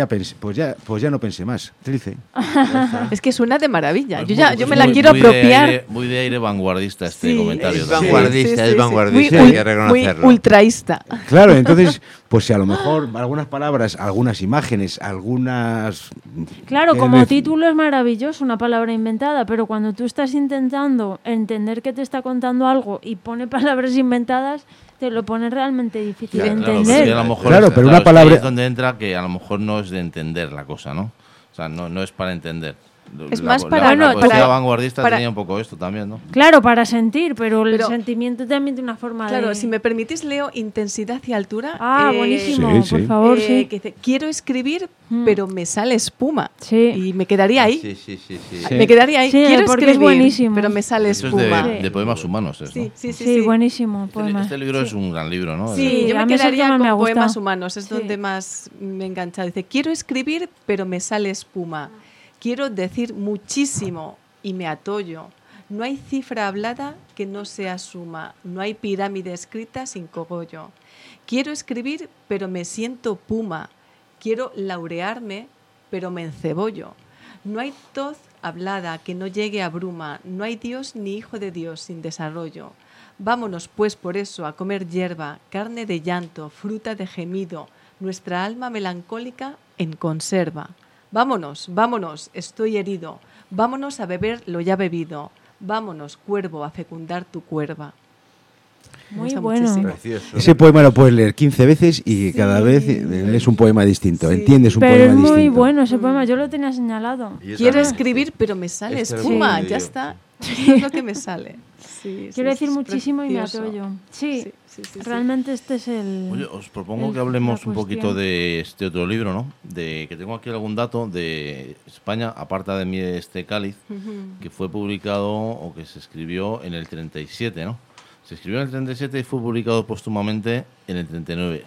Speaker 3: ya no pensé más. Trilce.
Speaker 6: Es que suena de maravilla.
Speaker 2: Pues
Speaker 6: Yo me la quiero apropiar.
Speaker 2: Muy de aire vanguardista este
Speaker 6: Sí,
Speaker 2: comentario.
Speaker 4: Es
Speaker 2: también.
Speaker 4: vanguardista, es vanguardista,
Speaker 6: Muy,
Speaker 4: hay que reconocerlo.
Speaker 6: muy ultraísta.
Speaker 3: Claro, entonces, pues si a lo mejor algunas palabras, algunas imágenes, algunas...
Speaker 5: Claro,
Speaker 3: que
Speaker 5: como
Speaker 3: me-
Speaker 5: título es maravilloso, una palabra inventada, pero cuando tú estás intentando entender que te está contando algo y pone palabras inventadas, te lo pone realmente difícil de
Speaker 2: Claro,
Speaker 5: entender.
Speaker 2: pero sí, a lo mejor
Speaker 3: Claro, pero una
Speaker 2: es que ahí
Speaker 3: palabra-
Speaker 2: es donde entra que a lo mejor no es de entender la cosa, ¿no? O sea, no es para entender.
Speaker 6: Es más
Speaker 2: la
Speaker 6: para-
Speaker 2: la poesía
Speaker 6: para-
Speaker 2: vanguardista
Speaker 6: para-
Speaker 2: tenía un poco esto también, ¿no?
Speaker 5: Claro, para sentir, pero el
Speaker 6: Pero-
Speaker 5: sentimiento también tiene una forma
Speaker 6: Claro,
Speaker 5: de...
Speaker 6: si me permitís, leo intensidad y altura.
Speaker 5: Ah, buenísimo,
Speaker 3: Sí,
Speaker 5: por
Speaker 3: sí.
Speaker 5: favor, sí.
Speaker 6: Que dice, quiero escribir,
Speaker 5: Mm.
Speaker 6: pero me sale espuma.
Speaker 5: Sí.
Speaker 6: Y me quedaría ahí.
Speaker 4: Sí.
Speaker 6: Me quedaría ahí.
Speaker 5: Sí,
Speaker 6: quiero
Speaker 5: porque es
Speaker 6: escribir,
Speaker 5: buenísimo.
Speaker 6: pero me sale
Speaker 2: Esto es
Speaker 6: espuma.
Speaker 2: de poemas humanos, ¿no?
Speaker 6: Sí, sí, sí.
Speaker 5: Sí,
Speaker 6: sí.
Speaker 5: buenísimo
Speaker 2: Este,
Speaker 5: poema.
Speaker 2: este libro es un gran libro, ¿no?
Speaker 6: Sí,
Speaker 5: Sí,
Speaker 6: yo
Speaker 5: a
Speaker 6: me
Speaker 5: mí ese
Speaker 6: quedaría
Speaker 5: tema
Speaker 6: con
Speaker 5: me ha gustado.
Speaker 6: poemas humanos, es
Speaker 5: Sí.
Speaker 6: donde más me he enganchado. Dice, quiero escribir, pero me sale espuma. Quiero decir muchísimo y me atollo. No hay cifra hablada que no sea suma. No hay pirámide escrita sin cogollo. Quiero escribir, pero me siento puma. Quiero laurearme, pero me encebollo. No hay tos hablada que no llegue a bruma. No hay Dios ni hijo de Dios sin desarrollo. Vámonos, pues, por eso, a comer hierba, carne de llanto, fruta de gemido, nuestra alma melancólica en conserva. Vámonos, vámonos, estoy herido. Vámonos a beber lo ya bebido. Vámonos, cuervo, a fecundar tu cuerva. Me
Speaker 5: Muy
Speaker 6: gusta
Speaker 5: bueno.
Speaker 6: muchísimo.
Speaker 4: Precioso.
Speaker 3: Ese poema lo puedes leer 15 veces y cada vez es un poema distinto.
Speaker 6: Sí.
Speaker 3: Entiendes un
Speaker 5: Pero
Speaker 3: poema
Speaker 5: es muy
Speaker 3: distinto.
Speaker 5: bueno ese poema, yo lo tenía señalado.
Speaker 4: Y yo
Speaker 6: Quiero
Speaker 4: también.
Speaker 6: escribir, pero me sale
Speaker 4: Este lo
Speaker 6: espuma.
Speaker 4: puedo
Speaker 6: Ya
Speaker 4: yo.
Speaker 6: está. Esto es lo que me sale. Sí,
Speaker 5: Quiero
Speaker 6: sí,
Speaker 5: decir
Speaker 6: es
Speaker 5: muchísimo y me
Speaker 6: precioso.
Speaker 5: atollo. Sí,
Speaker 6: Sí, sí, sí.
Speaker 5: realmente este es el...
Speaker 2: Oye, os propongo
Speaker 5: el-
Speaker 2: que hablemos
Speaker 5: la
Speaker 2: un poquito
Speaker 5: cuestión.
Speaker 2: de este otro libro, ¿no? De que tengo aquí algún dato de España, aparte de mí, este cáliz, que fue publicado o que se escribió en el 37, ¿no? Se escribió en el 37 y fue publicado póstumamente en el 39.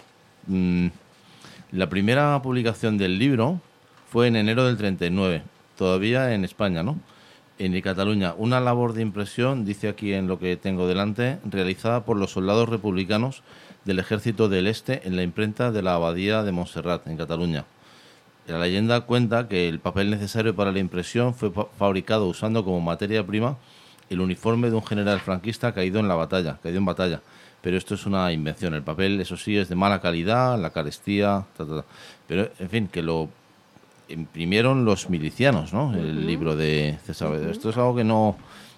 Speaker 2: La primera publicación del libro fue en enero del 39, todavía en España, ¿no? En Cataluña, una labor de impresión, dice aquí en lo que tengo delante, realizada por los soldados republicanos del Ejército del Este en la imprenta de la Abadía de Montserrat, en Cataluña. La leyenda cuenta que el papel necesario para la impresión fue fabricado usando como materia prima el uniforme de un general franquista caído en batalla. Pero esto es una invención. El papel, eso sí, es de mala calidad, la carestía, Pero, en fin, que lo imprimieron los milicianos, ¿no? El libro de César Saavedra. Esto es algo que no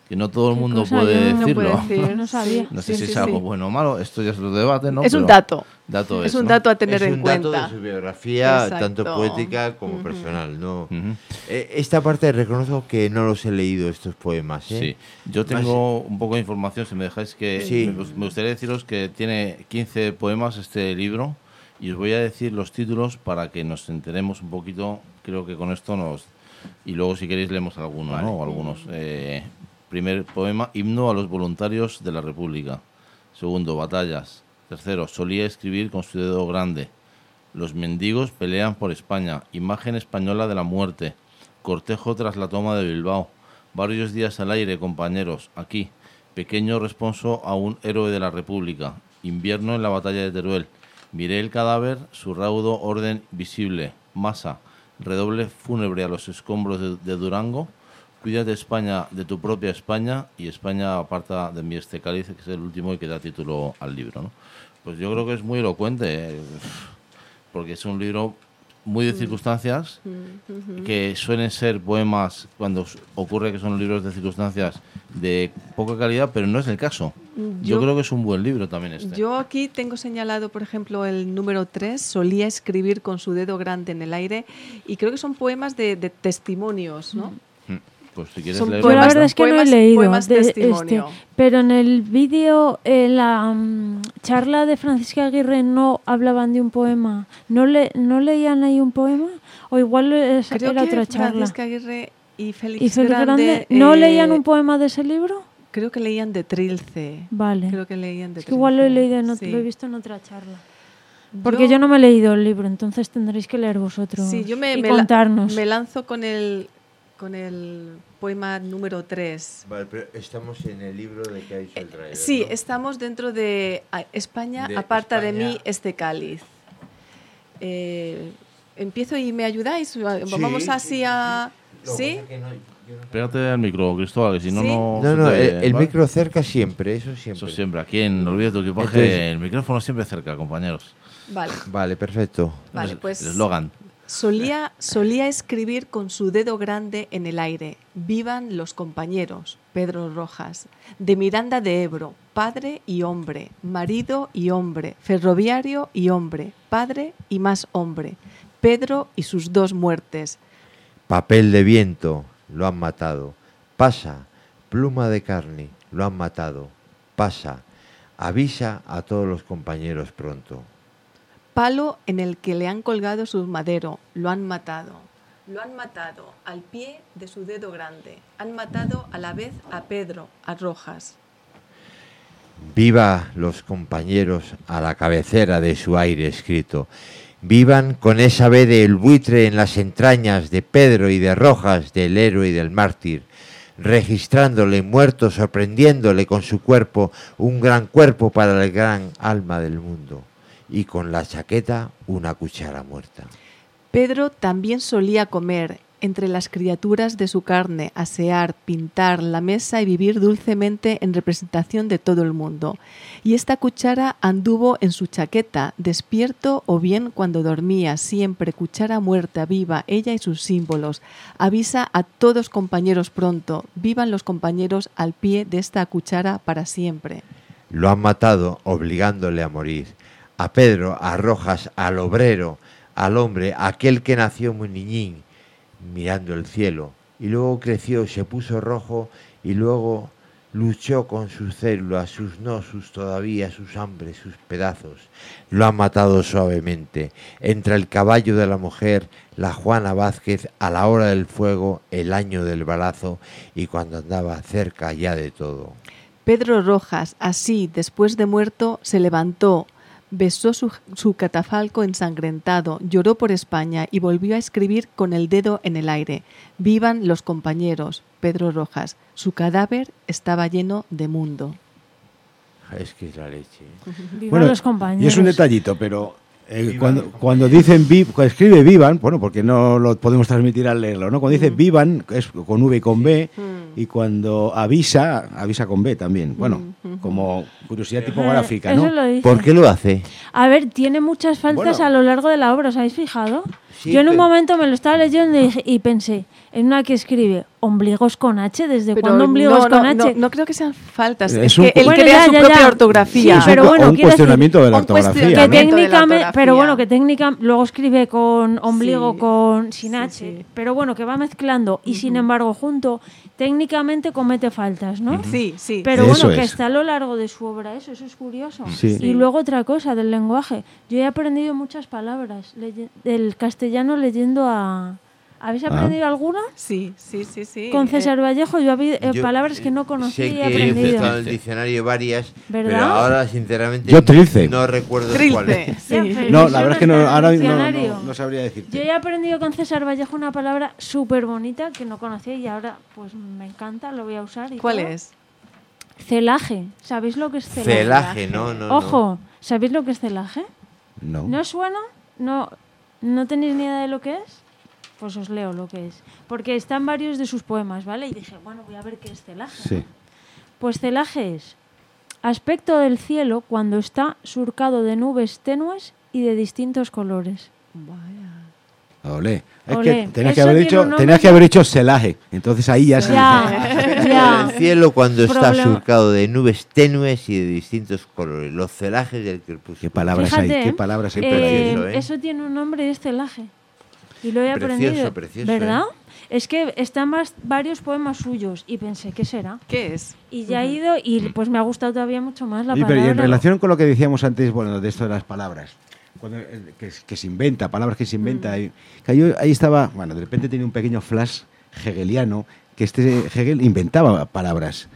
Speaker 2: que no todo el mundo
Speaker 5: cosa,
Speaker 2: puede
Speaker 5: yo no
Speaker 2: decirlo.
Speaker 6: puedo decir.
Speaker 5: No sabía.
Speaker 2: No sé
Speaker 6: Sí,
Speaker 2: si
Speaker 6: sí,
Speaker 2: es algo
Speaker 6: sí.
Speaker 2: bueno o malo, esto ya se lo debate, ¿no?
Speaker 6: Es un
Speaker 2: Pero
Speaker 6: dato.
Speaker 2: dato
Speaker 6: Es un
Speaker 2: ¿no?
Speaker 6: dato a tener
Speaker 4: es
Speaker 6: en
Speaker 4: un dato
Speaker 6: cuenta.
Speaker 4: de su biografía,
Speaker 6: Exacto.
Speaker 4: tanto poética como personal. ¿no?
Speaker 2: Ujú.
Speaker 4: Esta parte reconozco que no los he leído, estos poemas. ¿eh?
Speaker 2: Sí, yo tengo un poco de información, si me dejáis que...
Speaker 4: Sí.
Speaker 2: Me gustaría deciros que tiene 15 poemas este libro y os voy a decir los títulos para que nos enteremos un poquito, creo que con esto nos... Y luego si queréis leemos alguno,
Speaker 3: Vale.
Speaker 2: ¿no? O algunos. Primer poema, Himno a los voluntarios de la República. Segundo, Batallas. Tercero, Solía escribir con su dedo grande. Los mendigos pelean por España. Imagen española de la muerte. Cortejo tras la toma de Bilbao. Varios días al aire, compañeros. Aquí. Pequeño responso a un héroe de la República. Invierno en la batalla de Teruel. Miré el cadáver, su raudo orden visible. Masa. Redoble fúnebre a los escombros de Durango. Cuídate, España, de tu propia España. Y España aparta de mí este cáliz, que es el último y que da título al libro, ¿no? Pues yo creo que es muy elocuente, porque es un libro muy de circunstancias, que suelen ser poemas, cuando ocurre que son libros de circunstancias, de poca calidad, pero no es el caso. Yo creo que es un buen libro también este.
Speaker 6: Yo aquí tengo señalado, por ejemplo, el número 3, Solía escribir con su dedo grande en el aire, y creo que son poemas de testimonios, ¿no?
Speaker 2: Pues si quieres
Speaker 6: Son
Speaker 2: leer...
Speaker 5: Yo la verdad es que no he
Speaker 6: Poemas-
Speaker 5: leído
Speaker 6: poemas testimonio.
Speaker 5: pero en el vídeo, en la charla de Francisca Aguirre no hablaban de un poema. ¿No leían ahí un poema? O igual
Speaker 6: Creo
Speaker 5: era
Speaker 6: que
Speaker 5: otra charla.
Speaker 6: Francisca Aguirre y Félix,
Speaker 5: ¿Y Félix
Speaker 6: Grande,
Speaker 5: Grande no leían un poema de ese libro?
Speaker 6: Creo que leían de Trilce.
Speaker 5: Vale.
Speaker 6: Creo que leían de
Speaker 5: Es que igual lo he
Speaker 6: Trilce.
Speaker 5: leído,
Speaker 6: Sí.
Speaker 5: lo he visto en otra charla. Porque yo no me he leído el libro, entonces tendréis que leer vosotros
Speaker 6: Sí, yo
Speaker 5: y contarnos.
Speaker 6: me lanzo con el poema número 3.
Speaker 4: Vale, pero estamos en el libro de que ha dicho el traidor.
Speaker 6: Sí,
Speaker 4: ¿no?
Speaker 6: estamos dentro de España,
Speaker 4: De
Speaker 6: aparta de
Speaker 4: España.
Speaker 6: mí este cáliz. Empiezo y me ayudáis. Vamos así a...
Speaker 4: Lo
Speaker 6: ¿Sí?
Speaker 4: que pasa es que no- yo no-
Speaker 2: Pégate al micro, Cristóbal, que si no,
Speaker 6: Sí.
Speaker 2: no...
Speaker 4: No,
Speaker 2: se
Speaker 4: no,
Speaker 2: te-
Speaker 4: el
Speaker 2: ¿vale?
Speaker 4: micro cerca siempre, eso siempre.
Speaker 2: Eso siempre, aquí en Olvida tu equipaje,
Speaker 4: Entonces-
Speaker 2: el micrófono siempre cerca, compañeros.
Speaker 6: Vale.
Speaker 4: Vale, perfecto.
Speaker 6: Vale, pues...
Speaker 2: El eslogan.
Speaker 6: Solía escribir con su dedo grande en el aire. Vivan los compañeros. Pedro Rojas. De Miranda de Ebro. Padre y hombre. Marido y hombre. Ferroviario y hombre. Padre y más hombre. Pedro y sus 2 muertes.
Speaker 4: Papel de viento, lo han matado. Pasa, pluma de carne, lo han matado. Pasa, avisa a todos los compañeros pronto.
Speaker 6: Palo en el que le han colgado su madero. Lo han matado. Lo han matado al pie de su dedo grande. Han matado a la vez a Pedro, a Rojas.
Speaker 4: Viva los compañeros a la cabecera de su aire escrito. Vivan con esa B del buitre en las entrañas de Pedro y de Rojas, del héroe y del mártir, registrándole muerto, sorprendiéndole con su cuerpo, un gran cuerpo para el gran alma del mundo, y con la chaqueta una cuchara muerta.
Speaker 6: Pedro también solía comer entre las criaturas de su carne, asear, pintar la mesa y vivir dulcemente en representación de todo el mundo. Y esta cuchara anduvo en su chaqueta, despierto o bien cuando dormía, siempre cuchara muerta, viva, ella y sus símbolos. Avisa a todos compañeros pronto, vivan los compañeros al pie de esta cuchara para siempre.
Speaker 4: Lo han matado obligándole a morir. A Pedro, a Rojas, al obrero, al hombre, aquel que nació muy niñín, mirando el cielo, y luego creció, se puso rojo, y luego luchó con sus células, sus no, sus todavía, sus hambre, sus pedazos. Lo han matado suavemente, entre el caballo de la mujer, la Juana Vázquez, a la hora del fuego, el año del balazo, y cuando andaba cerca ya de todo.
Speaker 6: Pedro Rojas, así, después de muerto, se levantó, besó su catafalco ensangrentado, lloró por España y volvió a escribir con el dedo en el aire. Vivan los compañeros. Pedro Rojas. Su cadáver estaba lleno de mundo.
Speaker 4: Es que es la leche.
Speaker 5: Vivan los compañeros.
Speaker 3: Y es un detallito, pero cuando dicen cuando escribe vivan, bueno, porque no lo podemos transmitir al leerlo, ¿no? Cuando dice vivan es con V y con B, y cuando avisa con B también. Bueno, como curiosidad tipográfica,
Speaker 5: Eso
Speaker 3: ¿no?
Speaker 5: lo dice.
Speaker 4: ¿Por qué lo hace?
Speaker 5: A ver, tiene muchas faltas
Speaker 3: Bueno.
Speaker 5: a lo largo de la obra, ¿os habéis fijado?
Speaker 4: Sí,
Speaker 5: Yo en un
Speaker 4: pero-
Speaker 5: momento me lo estaba leyendo y pensé, en una que escribe ombligos con H, ¿desde
Speaker 6: Pero
Speaker 5: cuándo ombligos con H?
Speaker 6: no creo que sean faltas.
Speaker 3: Es
Speaker 6: Es
Speaker 3: un
Speaker 6: que él
Speaker 5: Bueno,
Speaker 6: crea
Speaker 5: ya,
Speaker 6: su
Speaker 5: ya,
Speaker 6: propia
Speaker 5: ya.
Speaker 6: ortografía.
Speaker 5: Sí, pero bueno,
Speaker 3: un
Speaker 5: quiero decir,
Speaker 3: cuestionamiento de la
Speaker 6: un
Speaker 3: ortografía.
Speaker 5: Que
Speaker 6: cuestionamiento de la
Speaker 5: técnicamente,
Speaker 6: ortografía.
Speaker 5: pero bueno, que técnicamente luego escribe con ombligo,
Speaker 6: Sí.
Speaker 5: con sin
Speaker 6: Sí,
Speaker 5: H,
Speaker 6: sí.
Speaker 5: pero bueno, que va mezclando y sin embargo junto, técnicamente comete faltas, ¿no?
Speaker 6: Sí, sí.
Speaker 5: Pero
Speaker 3: Eso
Speaker 5: bueno, que
Speaker 3: es.
Speaker 5: está a lo largo de su obra, eso es curioso.
Speaker 3: Sí.
Speaker 5: Y luego otra cosa del lenguaje. Yo he aprendido muchas palabras del castellano leyendo a... ¿Habéis aprendido alguna?
Speaker 6: Sí, sí, sí, sí.
Speaker 5: Con César Vallejo yo había
Speaker 4: Yo
Speaker 5: palabras que no conocía
Speaker 4: sé
Speaker 5: y he
Speaker 4: que he
Speaker 5: aprendido.
Speaker 4: buscado en el diccionario varias,
Speaker 5: ¿Verdad?
Speaker 4: pero ahora sinceramente
Speaker 3: Yo trilce.
Speaker 4: no recuerdo
Speaker 6: Trilce,
Speaker 4: cuáles.
Speaker 6: sí.
Speaker 5: Ya, pero
Speaker 3: No,
Speaker 5: eso
Speaker 3: la verdad es que no,
Speaker 5: está en el
Speaker 3: ahora
Speaker 5: diccionario.
Speaker 3: no sabría
Speaker 5: Yo
Speaker 3: decirte.
Speaker 5: he aprendido con César Vallejo una palabra súper bonita que no conocía y ahora pues me encanta, lo voy a usar. Y
Speaker 6: ¿Cuál
Speaker 5: todo.
Speaker 6: es?
Speaker 5: Celaje. ¿Sabéis lo que es celaje?
Speaker 4: Celaje, no.
Speaker 5: Ojo, ¿sabéis lo que es celaje?
Speaker 3: No.
Speaker 5: ¿No os suena? ¿No tenéis ni idea de lo que es? Pues os leo lo que es. Porque están varios de sus poemas, ¿vale? Y dije, bueno, voy a ver qué es celaje.
Speaker 3: Sí.
Speaker 5: Pues celaje es aspecto del cielo cuando está surcado de nubes tenues y de distintos colores.
Speaker 3: Olé. Es
Speaker 5: Olé.
Speaker 3: que tenías que
Speaker 5: Eso
Speaker 3: haber
Speaker 5: tiene
Speaker 3: dicho,
Speaker 5: un nombre
Speaker 3: tenías que haber dicho celaje. Entonces ahí ya se
Speaker 5: Ya, ya.
Speaker 4: El cielo cuando está
Speaker 5: Problema.
Speaker 4: surcado de nubes tenues y de distintos colores, los celajes del crepúsculo.
Speaker 3: Qué palabras
Speaker 5: Fíjate,
Speaker 3: hay, qué palabras hay por
Speaker 4: precioso,
Speaker 3: ahí.
Speaker 4: ¿eh?
Speaker 5: Eso tiene un nombre y es celaje. Y lo he
Speaker 4: Precioso,
Speaker 5: aprendido.
Speaker 4: precioso,
Speaker 5: ¿Verdad? Es que están varios poemas suyos y pensé, ¿qué será?
Speaker 6: ¿Qué es?
Speaker 5: Y ya he ido y pues me ha gustado todavía mucho más la
Speaker 3: Oye,
Speaker 5: palabra.
Speaker 3: pero y en relación con lo que decíamos antes, bueno, de esto de las palabras, cuando, que se inventa, palabras que se inventa, que yo ahí estaba, bueno, de repente tenía un pequeño flash hegeliano, que Hegel inventaba palabras.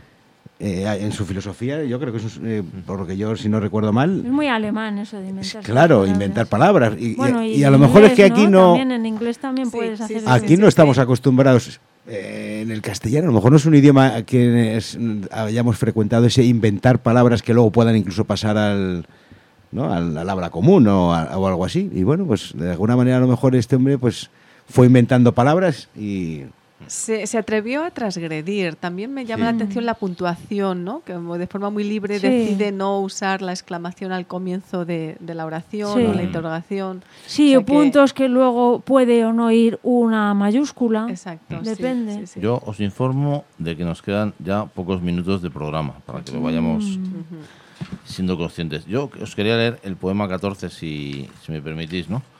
Speaker 3: En su filosofía, yo creo que eso es, por lo que yo, si no recuerdo mal,
Speaker 5: Es muy alemán eso de inventar.
Speaker 3: claro,
Speaker 5: palabras.
Speaker 3: inventar palabras.
Speaker 5: Bueno,
Speaker 3: Y a lo mejor es que
Speaker 5: inglés,
Speaker 3: aquí no...
Speaker 5: También en inglés también
Speaker 6: Sí,
Speaker 5: puedes
Speaker 6: sí,
Speaker 5: hacer
Speaker 6: sí,
Speaker 5: eso.
Speaker 3: Aquí no estamos acostumbrados en el castellano, a lo mejor no es un idioma que hayamos frecuentado ese inventar palabras que luego puedan incluso pasar al habla común o algo así. Y bueno, pues de alguna manera a lo mejor este hombre pues fue inventando palabras y...
Speaker 6: Se atrevió a transgredir. También me llama la atención la puntuación, ¿no? Que de forma muy libre
Speaker 5: Sí.
Speaker 6: decide no usar la exclamación al comienzo de la oración
Speaker 5: Sí.
Speaker 6: o la interrogación.
Speaker 5: Sí,
Speaker 6: O sea
Speaker 5: o puntos que luego puede o no ir una mayúscula.
Speaker 6: Exacto. sí,
Speaker 5: Depende.
Speaker 6: sí, sí.
Speaker 2: Yo os informo de que nos quedan ya pocos minutos de programa para que lo vayamos siendo conscientes. Yo os quería leer el poema 14, si me permitís, ¿no?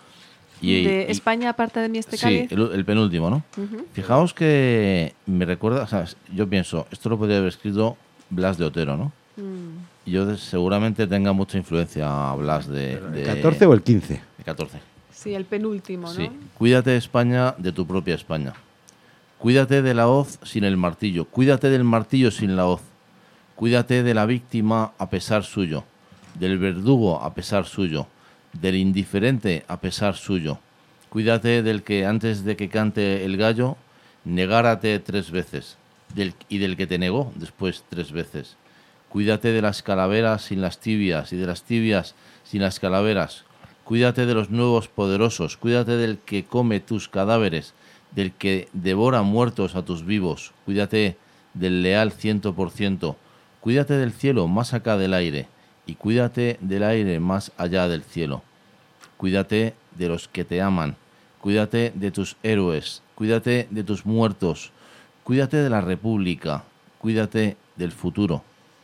Speaker 6: De España, aparte de mí este
Speaker 2: Sí,
Speaker 6: cáliz.
Speaker 2: el penúltimo, ¿no? Fijaos que me recuerda, o sea, yo pienso, esto lo podría haber escrito Blas de Otero, ¿no? Y yo seguramente tenga mucha influencia Blas
Speaker 3: ¿El 14 o el 15?
Speaker 2: El 14.
Speaker 6: Sí, el penúltimo, ¿no?
Speaker 2: Sí. Cuídate, España, de tu propia España. Cuídate de la hoz sin el martillo. Cuídate del martillo sin la hoz. Cuídate de la víctima a pesar suyo. Del verdugo a pesar suyo. Del indiferente a pesar suyo. Cuídate del que antes de que cante el gallo, negárate 3 veces. Y del que te negó después 3 veces. Cuídate de las calaveras sin las tibias y de las tibias sin las calaveras. Cuídate de los nuevos poderosos. Cuídate del que come tus cadáveres, del que devora muertos a tus vivos. Cuídate del leal 100%. Cuídate del cielo más acá del aire. Y cuídate del aire más allá del cielo. Cuídate de los que te aman. Cuídate de tus héroes. Cuídate de tus muertos. Cuídate de la República. Cuídate del futuro.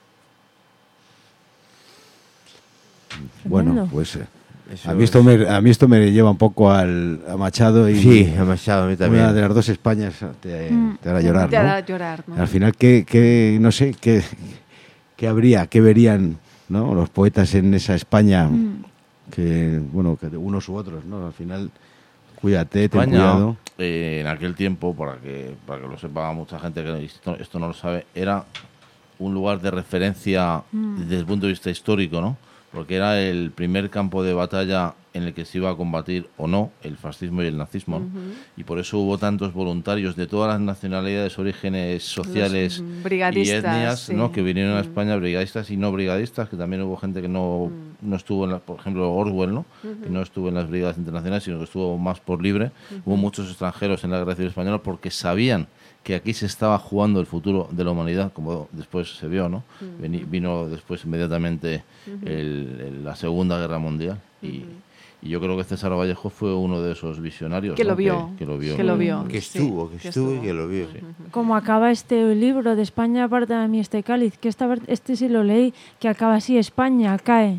Speaker 3: Bueno,
Speaker 5: Tremendo.
Speaker 3: pues
Speaker 4: Eso
Speaker 3: a mí esto me lleva un poco a Machado y
Speaker 4: Sí, demasiado, a mí también.
Speaker 3: una de las dos Españas te hará llorar,
Speaker 6: Te hará
Speaker 3: ¿no?
Speaker 6: llorar, ¿no?
Speaker 3: Al final, no sé, qué habría, qué verían, ¿no? Los poetas en esa España, que de unos u otros, ¿no? Al final, cuídate, ten
Speaker 2: España,
Speaker 3: cuidado.
Speaker 2: en aquel tiempo, para que lo sepa mucha gente que esto no lo sabe, era un lugar de referencia desde el punto de vista histórico, ¿no? Porque era el primer campo de batalla en el que se iba a combatir o no el fascismo y el nazismo, ¿no? Y por eso hubo tantos voluntarios de todas las nacionalidades, orígenes sociales y
Speaker 6: brigadistas,
Speaker 2: etnias,
Speaker 6: sí.
Speaker 2: ¿no? Que vinieron a España, brigadistas y no brigadistas, que también hubo gente que no estuvo en por ejemplo, Orwell, ¿no? Que no estuvo en las brigadas internacionales, sino que estuvo más por libre. Hubo muchos extranjeros en la Guerra Civil Española porque sabían que aquí se estaba jugando el futuro de la humanidad, como después se vio, ¿no? Vino después inmediatamente la Segunda Guerra Mundial y Y yo creo que César Vallejo fue uno de esos visionarios.
Speaker 6: Que
Speaker 2: ¿no?
Speaker 6: lo vio.
Speaker 2: Que lo vio.
Speaker 6: Que lo vio.
Speaker 4: Que estuvo y que lo vio.
Speaker 2: Sí.
Speaker 5: Como acaba este libro de España aparta de mí este cáliz, que este sí lo leí, que acaba así: España cae.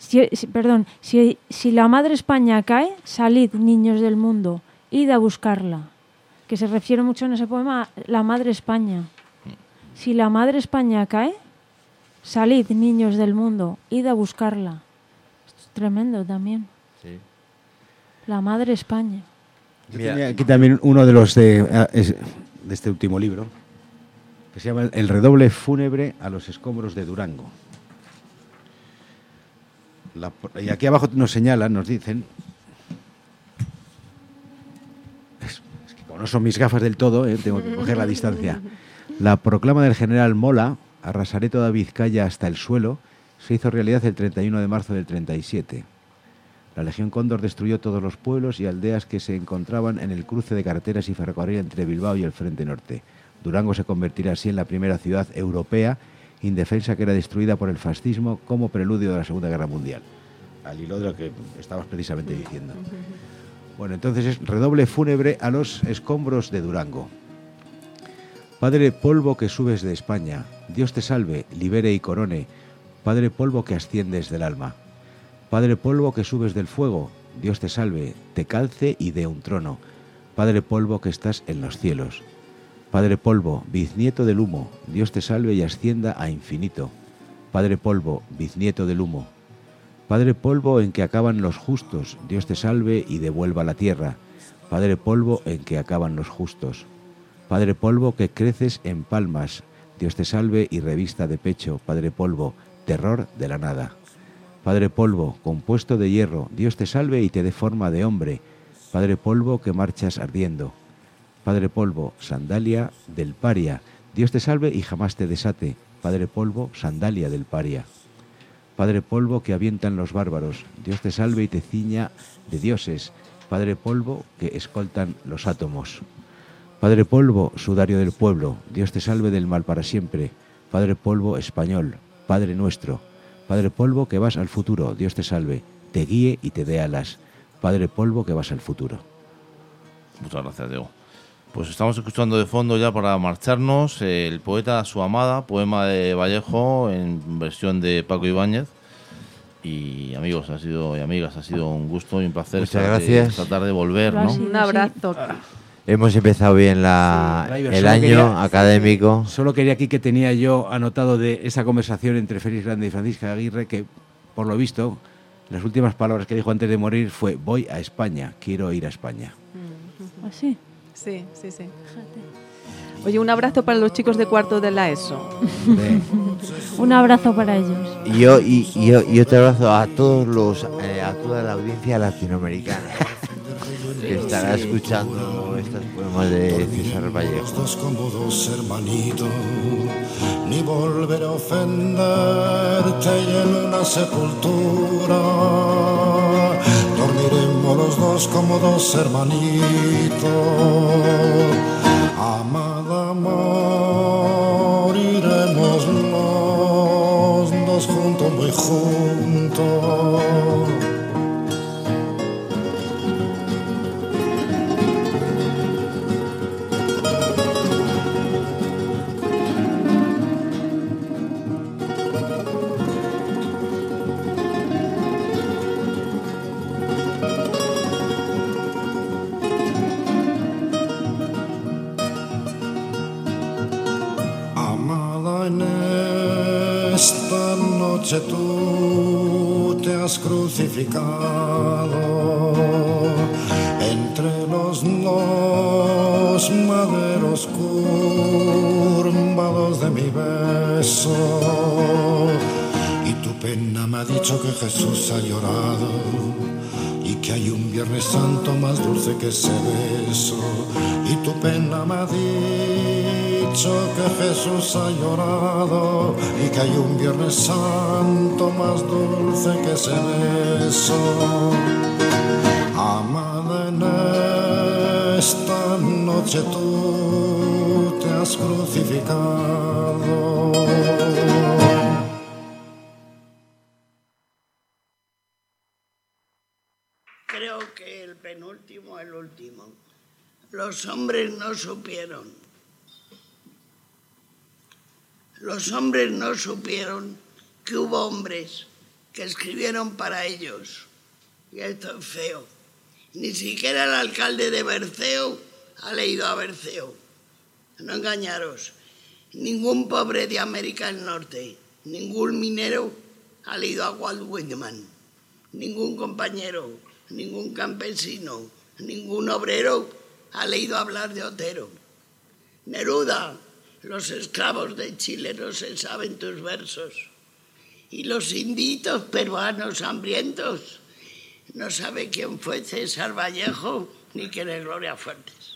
Speaker 5: Si la madre España cae, salid, niños del mundo, id a buscarla. Que se refiere mucho en ese poema a la madre España. Si la madre España cae, salid, niños del mundo, id a buscarla. Esto es tremendo también.
Speaker 4: Sí.
Speaker 5: La madre España.
Speaker 3: Mira, tenía aquí también uno de los de este último libro, que se llama El redoble fúnebre a los escombros de Durango. Y aquí abajo nos señalan, nos dicen, es que como no son mis gafas del todo, tengo que coger la distancia. La proclama del general Mola, arrasaré toda Vizcaya hasta el suelo, se hizo realidad el 31 de marzo del 37. La Legión Cóndor destruyó todos los pueblos y aldeas que se encontraban en el cruce de carreteras y ferrocarril entre Bilbao y el Frente Norte. Durango se convertirá así en la primera ciudad europea indefensa que era destruida por el fascismo como preludio de la Segunda Guerra Mundial. Al hilo de lo que estabas precisamente diciendo. Bueno, entonces es redoble fúnebre a los escombros de Durango. Padre polvo que subes de España, Dios te salve, libere y corone. Padre polvo que asciendes del alma. Padre polvo que subes del fuego, Dios te salve, te calce y dé un trono. Padre polvo que estás en los cielos. Padre polvo, biznieto del humo, Dios te salve y ascienda a infinito. Padre polvo, biznieto del humo. Padre polvo en que acaban los justos, Dios te salve y devuelva la tierra. Padre polvo en que acaban los justos. Padre polvo que creces en palmas, Dios te salve y revista de pecho. Padre polvo, terror de la nada. Padre polvo, compuesto de hierro, Dios te salve y te dé forma de hombre. Padre polvo que marchas ardiendo. Padre polvo, sandalia del paria, Dios te salve y jamás te desate. Padre polvo, sandalia del paria. Padre polvo que avientan los bárbaros, Dios te salve y te ciña de dioses. Padre polvo que escoltan los átomos. Padre polvo, sudario del pueblo, Dios te salve del mal para siempre. Padre polvo español, Padre nuestro. Padre polvo que vas al futuro, Dios te salve, te guíe y te dé alas. Padre polvo que vas al futuro.
Speaker 2: Muchas gracias, Diego. Pues estamos escuchando de fondo ya para marcharnos el poeta a su amada, poema de Vallejo en versión de Paco Ibáñez. Y amigos y amigas, ha sido un gusto y un placer tratar de volver, ¿no?
Speaker 6: Un abrazo.
Speaker 4: Hemos empezado bien el año académico.
Speaker 3: Solo quería aquí que tenía yo anotado de esa conversación entre Félix Grande y Francisca Aguirre, que por lo visto las últimas palabras que dijo antes de morir fue: voy a España, quiero ir a España.
Speaker 5: ¿Así?
Speaker 6: Sí. Oye, un abrazo para los chicos de cuarto de la ESO.
Speaker 5: Un abrazo para ellos.
Speaker 4: Y otro abrazo a toda la audiencia latinoamericana que estará escuchando estos poemas de César Vallejo.
Speaker 8: Dos cómodos hermanito, ni volver a ofenderte y en una sepultura dormiremos los dos como dos hermanitos. Amada, moriremos los dos juntos, muy juntos. Esta noche tú te has crucificado entre los dos maderos curvados de mi beso, y tu pena me ha dicho que Jesús ha llorado y que hay un Viernes Santo más dulce que ese beso, y tu pena me ha dicho que Jesús ha llorado y que hay un Viernes Santo más dulce que ese beso. Amada, en esta noche tú te has crucificado.
Speaker 9: penúltimo, el último. Los hombres no supieron. Los hombres no supieron que hubo hombres que escribieron para ellos. Y esto es feo. Ni siquiera el alcalde de Berceo ha leído a Berceo. No engañaros. Ningún pobre de América del Norte, ningún minero ha leído a Walt Whitman. Ningún compañero, ningún campesino, ningún obrero ha leído hablar de Otero. Neruda, los esclavos de Chile no se saben tus versos. Y los inditos peruanos hambrientos no sabe quién fue César Vallejo ni quién es Gloria Fuertes.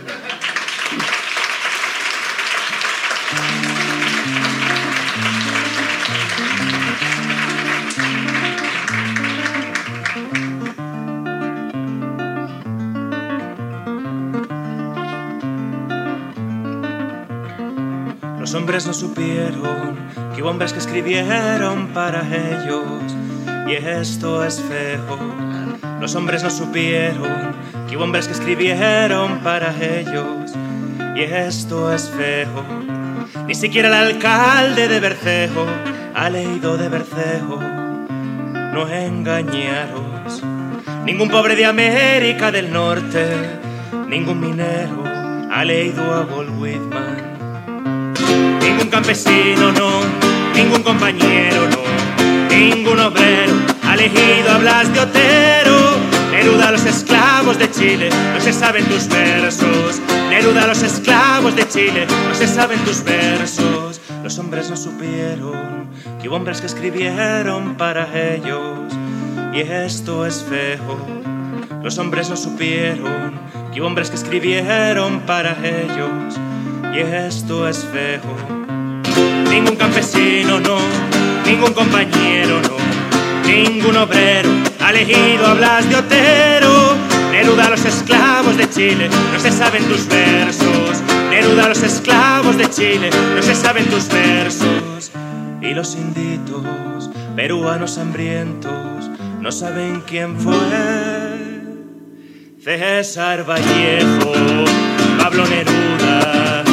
Speaker 1: Los hombres no supieron que hubo hombres que escribieron para ellos, y esto es feo. Los hombres no supieron que hubo hombres que escribieron para ellos, y esto es feo. Ni siquiera el alcalde de Berceo ha leído de Berceo, no engañaros. Ningún pobre de América del Norte, ningún minero ha leído a Walt Whitman. Ningún campesino, no, ningún compañero, no, ningún obrero ha elegido hablas de Otero. Neruda a los esclavos de Chile, no se saben tus versos. Neruda a los esclavos de Chile, no se saben tus versos. Los hombres no supieron que hubo hombres que escribieron para ellos, y esto es feo. Los hombres no supieron que hubo hombres que escribieron para ellos, y esto es feo. Ningún campesino, no, ningún compañero, no, ningún obrero ha elegido hablas de Otero. Neruda a los esclavos de Chile, no se saben tus versos. Neruda a los esclavos de Chile, no se saben tus versos. Y los inditos peruanos hambrientos no saben quién fue César Vallejo, Pablo Neruda